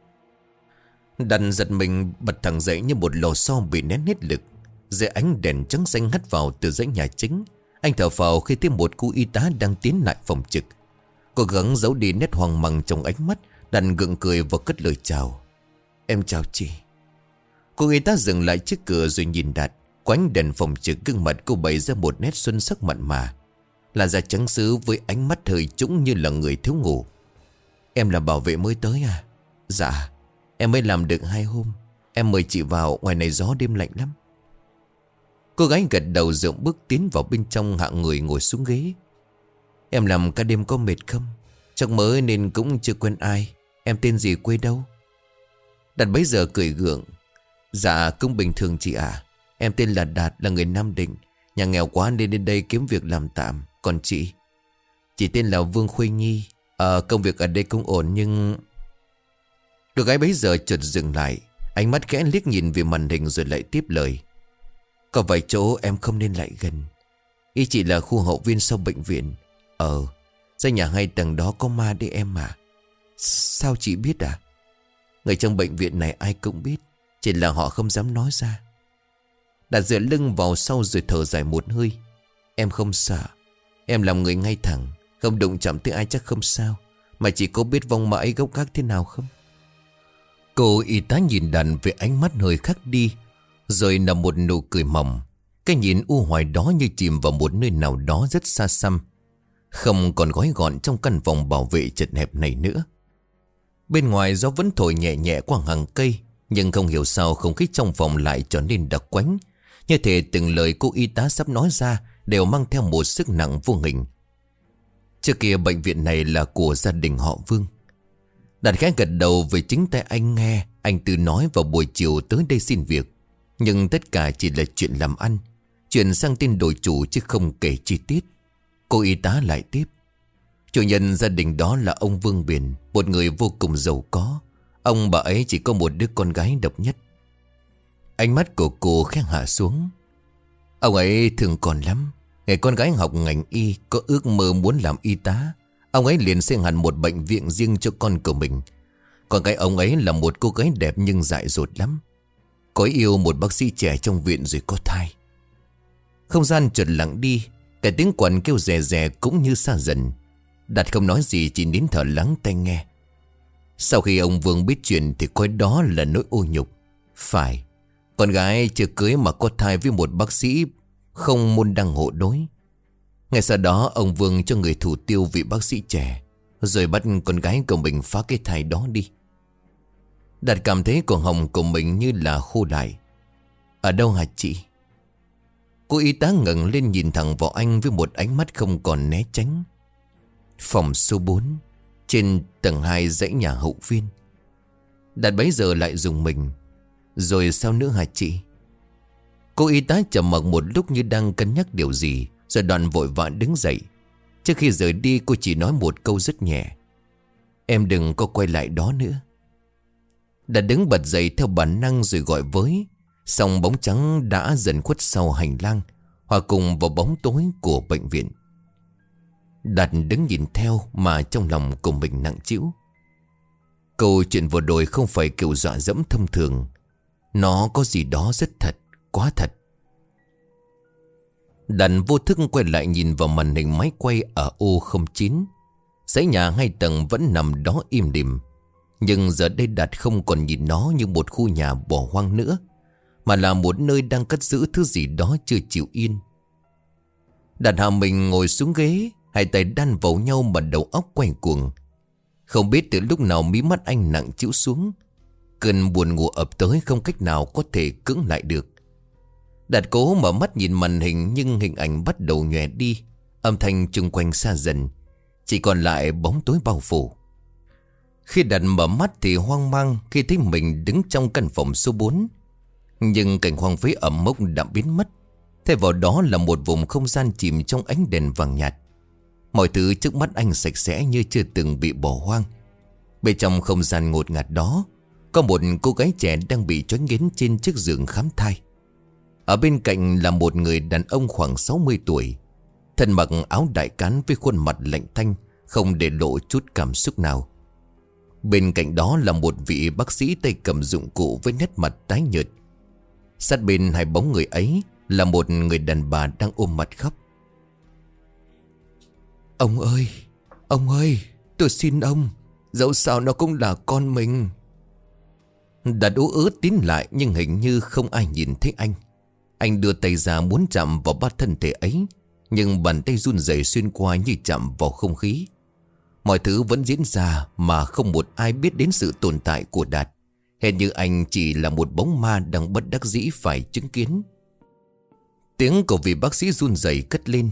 Đạt giật mình bật thẳng dậy như một lò xo bị nén hết lực. Dưới ánh đèn trắng xanh hắt vào từ dãy nhà chính, anh thở phào khi thấy một cô y tá đang tiến lại phòng trực. Cố gắng giấu đi nét hoang mang trong ánh mắt, Đạt gượng cười và cất lời chào. Em chào chị. Cô y tá dừng lại trước cửa rồi nhìn Đạt. Quánh đèn phòng trực, gương mặt cô bày ra một nét xuân sắc mặn mà, là da trắng sứ với ánh mắt hơi trũng như là người thiếu ngủ. Em là bảo vệ mới tới à? Dạ, em mới làm được 2 hôm. Em mời chị vào, ngoài này gió đêm lạnh lắm. Cô gái gật đầu dượng bước tiến vào bên trong, hạ người ngồi xuống ghế. Em làm cả đêm có mệt không? Chắc mới nên cũng chưa quen ai. Em tên gì, quê đâu? Đạt bấy giờ cười gượng. Dạ cũng bình thường chị ạ. Em tên là Đạt, là người Nam Định. Nhà nghèo quá nên đến đây kiếm việc làm tạm. Còn chị? Chị tên là Vương Khuê Nhi. Công việc ở đây cũng ổn nhưng... Cô gái bấy giờ chợt dừng lại, ánh mắt khẽ liếc nhìn về màn hình rồi lại tiếp lời. Có vài chỗ em không nên lại gần. Ý chị là khu hậu viên sau bệnh viện. Dãy nhà 2 tầng đó có ma đấy em mà. Sao chị biết à? Người trong bệnh viện này ai cũng biết, chỉ là họ không dám nói ra. Đạt dựa lưng vào sau rồi thở dài một hơi. Em không sợ. Em làm người ngay thẳng, không đụng chạm tới ai chắc không sao. Mà chị có biết vong ma ấy gốc gác thế nào không? Cô y tá nhìn Đạt với ánh mắt hơi khác đi, rồi nở một nụ cười mỏng. Cái nhìn u hoài đó như chìm vào một nơi nào đó rất xa xăm, không còn gói gọn trong căn phòng bảo vệ chật hẹp này nữa. Bên ngoài gió vẫn thổi nhẹ nhẹ qua hàng cây, nhưng không hiểu sao không khí trong phòng lại trở nên đặc quánh, như thể từng lời cô y tá sắp nói ra đều mang theo một sức nặng vô hình. Trước kia bệnh viện này là của gia đình họ Vương. Đạt khẽ gật đầu về chính tay anh nghe anh Tư nói vào buổi chiều tới đây xin việc. Nhưng tất cả chỉ là chuyện làm ăn, chuyển sang tên đổi chủ chứ không kể chi tiết. Cô y tá lại tiếp. Chủ nhân gia đình đó là ông Vương Biển, một người vô cùng giàu có. Ông bà ấy chỉ có một đứa con gái độc nhất. Ánh mắt của cô khẽ hạ xuống. Ông ấy thương con lắm. Ngày con gái học ngành y có ước mơ muốn làm y tá, ông ấy liền xây hẳn một bệnh viện riêng cho con của mình. Con gái ông ấy là một cô gái đẹp nhưng dại dột lắm. Có yêu một bác sĩ trẻ trong viện rồi có thai. Không gian chợt lặng đi. Cái tiếng quần kêu rè rè cũng như xa dần. Đạt không nói gì, chỉ nín thở lắng tai nghe. Sau khi ông Vương biết chuyện thì coi đó là nỗi ô nhục. Phải, con gái chưa cưới mà có thai với một bác sĩ không môn đăng hộ đối. Ngay sau đó ông Vương cho người thủ tiêu vị bác sĩ trẻ, rồi bắt con gái của mình phá cái thai đó đi. Đạt cảm thấy cổ họng của mình như là khô lại. Ở đâu hả chị? Cô y tá ngẩng lên nhìn thẳng vào anh với một ánh mắt không còn né tránh. Phòng số 4, trên tầng 2 dãy nhà hậu viên. Đạt bấy giờ lại dùng mình. Rồi sao nữa hả chị? Cô y tá trầm mặc một lúc như đang cân nhắc điều gì, rồi đoạn vội vã đứng dậy. Trước khi rời đi cô chỉ nói một câu rất nhẹ: em đừng có quay lại đó nữa. Đạt đứng bật dậy theo bản năng rồi gọi với. Xong bóng trắng đã dần khuất sau hành lang, hòa cùng vào bóng tối của bệnh viện. Đạt đứng nhìn theo mà trong lòng của mình nặng trĩu. Câu chuyện vừa rồi không phải kiểu dọa dẫm thông thường. Nó có gì đó rất thật, quá thật. Đạt vô thức quay lại nhìn vào màn hình máy quay ở ô09. Dãy nhà 2 tầng vẫn nằm đó im lìm. Nhưng giờ đây Đạt không còn nhìn nó như một khu nhà bỏ hoang nữa, mà là một nơi đang cất giữ thứ gì đó chưa chịu yên. Đạt hạ mình ngồi xuống ghế, hai tay đan vào nhau mà đầu óc quay cuồng. Không biết từ lúc nào mí mắt anh nặng trĩu xuống. Cơn buồn ngủ ập tới không cách nào có thể cưỡng lại được. Đạt cố mở mắt nhìn màn hình, nhưng hình ảnh bắt đầu nhòe đi. Âm thanh chung quanh xa dần, chỉ còn lại bóng tối bao phủ. Khi Đạt mở mắt thì hoang mang khi thấy mình đứng trong căn phòng số 4. Nhưng cảnh hoang phế ẩm mốc đã biến mất. Thay vào đó là một vùng không gian chìm trong ánh đèn vàng nhạt. Mọi thứ trước mắt anh sạch sẽ như chưa từng bị bỏ hoang. Bên trong không gian ngột ngạt đó có một cô gái trẻ đang bị trói nghiến trên chiếc giường khám thai. Ở bên cạnh là một người đàn ông khoảng 60 tuổi, thân mặc áo đại cán với khuôn mặt lạnh tanh, không để lộ chút cảm xúc nào. Bên cạnh đó là một vị bác sĩ tay cầm dụng cụ với nét mặt tái nhợt. Sát bên hai bóng người ấy là một người đàn bà đang ôm mặt khóc. Ông ơi, tôi xin ông, dẫu sao nó cũng là con mình. Đạt ú ớ tiến lại nhưng hình như không ai nhìn thấy anh. Anh đưa tay ra muốn chạm vào bát thân thể ấy, nhưng bàn tay run rẩy xuyên qua như chạm vào không khí. Mọi thứ vẫn diễn ra mà không một ai biết đến sự tồn tại của Đạt. Hệt như anh chỉ là một bóng ma đang bất đắc dĩ phải chứng kiến. Tiếng của vị bác sĩ run rẩy cất lên.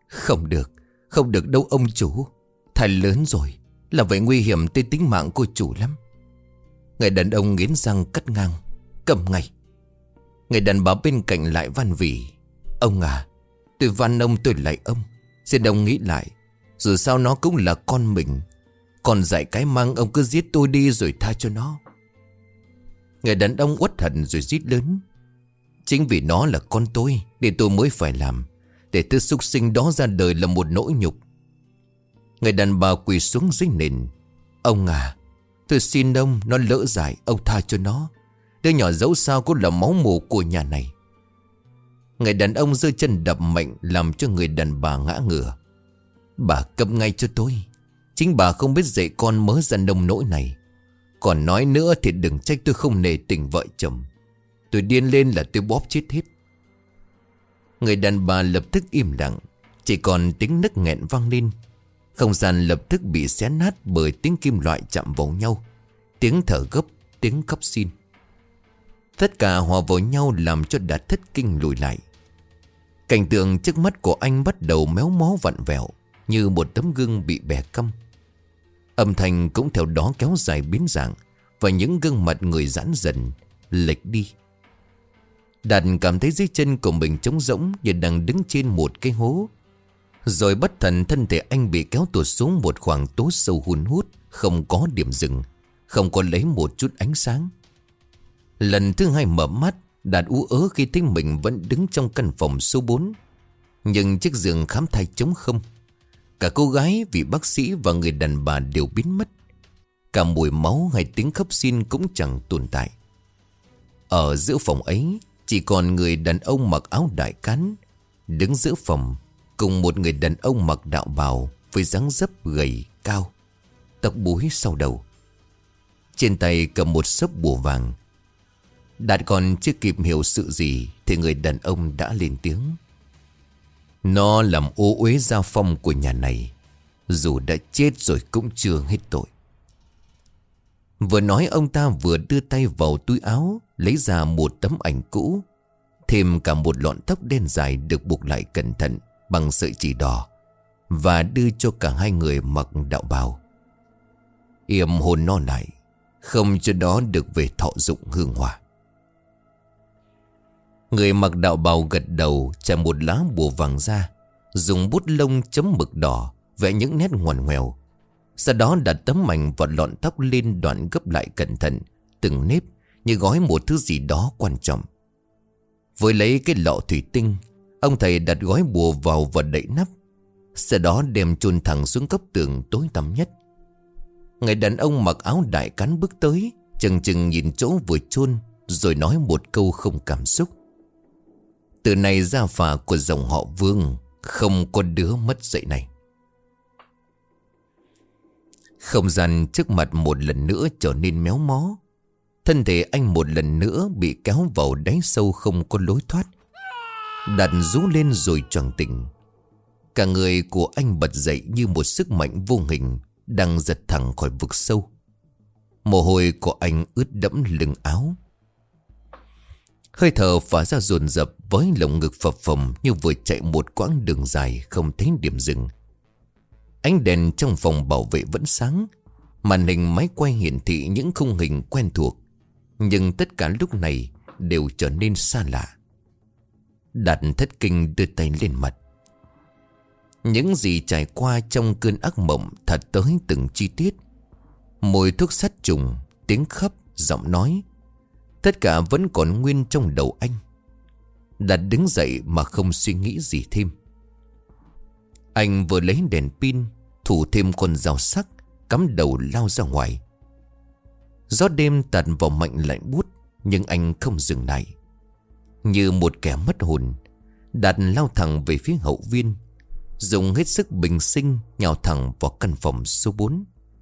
Không được đâu ông chủ. Thai lớn rồi, là vậy nguy hiểm tới tính mạng cô chủ lắm. Người đàn ông nghiến răng cắt ngang: cầm ngay. Người đàn bà bên cạnh lại van vỉ: ông à, tôi van ông, tôi lạy ông, xin ông nghĩ lại. Dù sao nó cũng là con mình. Còn dạy cái mang ông cứ giết tôi đi rồi tha cho nó. Người đàn ông uất hận rồi rít lớn: chính vì nó là con tôi nên tôi mới phải làm. Để thứ súc sinh đó ra đời là một nỗi nhục. Người đàn bà quỳ xuống dưới nền: ông à, tôi xin ông, nó lỡ dại, ông tha cho nó. Đứa nhỏ dẫu sao cũng là máu mủ của nhà này. Người đàn ông giơ chân đập mạnh làm cho người đàn bà ngã ngửa. Bà câm ngay cho tôi. Chính bà không biết dạy con mớ ra nông nỗi này. Còn nói nữa thì đừng trách tôi không nể tình vợ chồng. Tôi điên lên là tôi bóp chết hết. Người đàn bà lập tức im lặng, chỉ còn tiếng nấc nghẹn vang lên. Không gian lập tức bị xé nát bởi tiếng kim loại chạm vào nhau, tiếng thở gấp, tiếng khóc xin. Tất cả hòa vào nhau làm cho Đạt thất kinh lùi lại. Cảnh tượng trước mắt của anh bắt đầu méo mó vặn vẹo, như một tấm gương bị bẻ cong. Âm thanh cũng theo đó kéo dài biến dạng, và những gương mặt người giãn dần, lệch đi. Đạt cảm thấy dưới chân của mình trống rỗng như đang đứng trên một cái hố. Rồi bất thần thân thể anh bị kéo tuột xuống một khoảng tối sâu hun hút, không có điểm dừng, không có lấy một chút ánh sáng. Lần thứ hai mở mắt, Đạt ú ớ khi thấy mình vẫn đứng trong căn phòng số 4. Nhưng chiếc giường khám thai trống không. Cả cô gái, vị bác sĩ và người đàn bà đều biến mất. Cả mùi máu hay tiếng khóc xin cũng chẳng tồn tại. Ở giữa phòng ấy chỉ còn người đàn ông mặc áo đại cán đứng giữa phòng, cùng một người đàn ông mặc đạo bào với dáng dấp gầy cao, tóc búi sau đầu. Trên tay cầm một xấp bùa vàng. Đạt còn chưa kịp hiểu sự gì thì người đàn ông đã lên tiếng. Nó làm ô uế gia phong của nhà này, dù đã chết rồi cũng chưa hết tội. Vừa nói ông ta vừa đưa tay vào túi áo, lấy ra một tấm ảnh cũ, thêm cả một lọn tóc đen dài được buộc lại cẩn thận bằng sợi chỉ đỏ, và đưa cho cả hai người mặc đạo bào. Yểm hồn nó lại, không cho đó được về thọ dụng hương hỏa. Người mặc đạo bào gật đầu, trải một lá bùa vàng ra, dùng bút lông chấm mực đỏ vẽ những nét ngoằn ngoèo. Sau đó đặt tấm ảnh và lọn tóc lên, đoạn gấp lại cẩn thận từng nếp như gói một thứ gì đó quan trọng. Với lấy cái lọ thủy tinh, ông thầy đặt gói bùa vào và đậy nắp. Sau đó đem chôn thẳng xuống góc tường tối tăm nhất. Người đàn ông mặc áo đại cán bước tới, chừng chừng nhìn chỗ vừa chôn, rồi nói một câu không cảm xúc. Từ nay gia phả của dòng họ Vương không có đứa mất dạy này. Không gian trước mặt một lần nữa trở nên méo mó. Thân thể anh một lần nữa bị kéo vào đáy sâu không có lối thoát. Đạt rú lên rồi choàng tỉnh. Cả người của anh bật dậy như một sức mạnh vô hình đang giật thẳng khỏi vực sâu. Mồ hôi của anh ướt đẫm lưng áo. Hơi thở phả ra dồn dập, với lồng ngực phập phồng như vừa chạy một quãng đường dài không thấy điểm dừng. Ánh đèn trong phòng bảo vệ vẫn sáng. Màn hình máy quay hiển thị những khung hình quen thuộc, nhưng tất cả lúc này đều trở nên xa lạ. Đạt thất kinh đưa tay lên mặt. Những gì trải qua trong cơn ác mộng thật tới từng chi tiết. Mùi thuốc sát trùng, tiếng khóc, giọng nói, tất cả vẫn còn nguyên trong đầu anh. Đạt đứng dậy mà không suy nghĩ gì thêm. Anh vừa lấy đèn pin, thủ thêm con dao sắc, cắm đầu lao ra ngoài. Gió đêm tạt vào mạnh lạnh buốt, nhưng anh không dừng lại. Như một kẻ mất hồn, Đạt lao thẳng về phía hậu viên, dùng hết sức bình sinh nhào thẳng vào căn phòng số 4.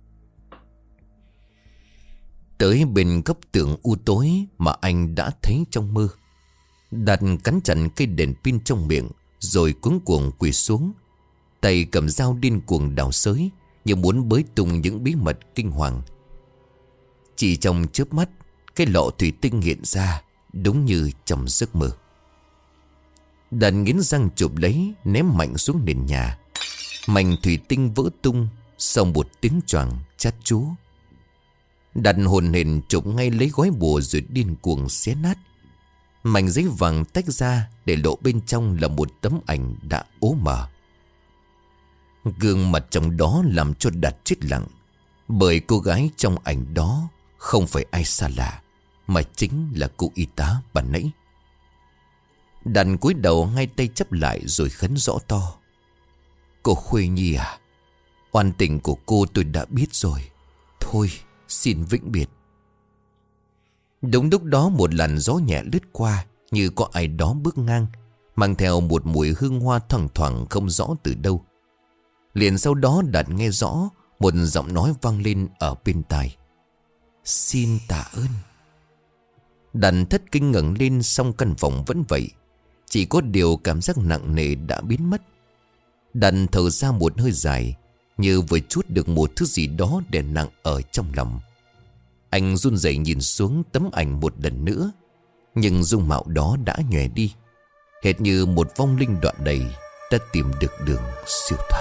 Tới bên góc tường u tối mà anh đã thấy trong mơ, Đạt cắn chặt cây đèn pin trong miệng, rồi cuống cuồng quỳ xuống, tay cầm dao điên cuồng đào xới, như muốn bới tung những bí mật kinh hoàng. Chỉ trong chớp mắt, cái lọ thủy tinh hiện ra, đúng như trong giấc mơ. Đạt nghiến răng chụp lấy, ném mạnh xuống nền nhà. Mảnh thủy tinh vỡ tung, sau một tiếng choàng chát chúa. Đạt hồn hển chụp ngay lấy gói bùa rồi điên cuồng xé nát. Mảnh giấy vàng tách ra, để lộ bên trong là một tấm ảnh đã ố mờ. Gương mặt trong đó làm cho Đạt chết lặng, bởi cô gái trong ảnh đó không phải ai xa lạ, mà chính là cô y tá ban nãy. Đạt cúi đầu, hai tay chắp lại rồi khấn rõ to. Cô Khuê Nhi à, oan tình của cô tôi đã biết rồi. Thôi xin vĩnh biệt. Đúng lúc đó một làn gió nhẹ lướt qua, như có ai đó bước ngang, mang theo một mùi hương hoa thoang thoảng không rõ từ đâu. Liền sau đó Đạt nghe rõ một giọng nói vang lên ở bên tai. Xin tạ ơn. Đạt thất kinh ngẩng lên, xong căn phòng vẫn vậy, chỉ có điều cảm giác nặng nề đã biến mất. Đạt thở ra một hơi dài, như vừa trút được một thứ gì đó đè nặng ở trong lòng. Anh run rẩy nhìn xuống tấm ảnh một lần nữa, nhưng dung mạo đó đã nhòe đi, hệt như một vong linh đoạn đầy đã tìm được đường siêu thoát.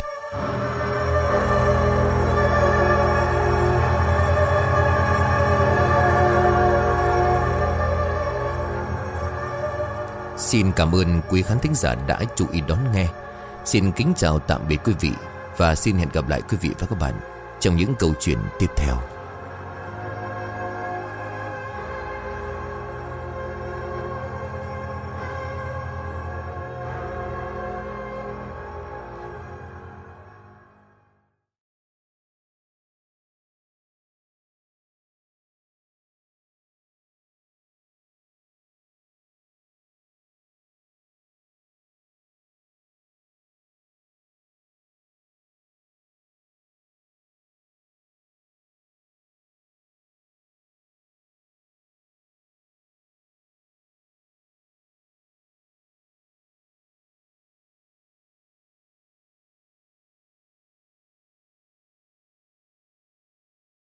Xin cảm ơn quý khán thính giả đã chú ý đón nghe. Xin kính chào tạm biệt quý vị, và xin hẹn gặp lại quý vị và các bạn trong những câu chuyện tiếp theo.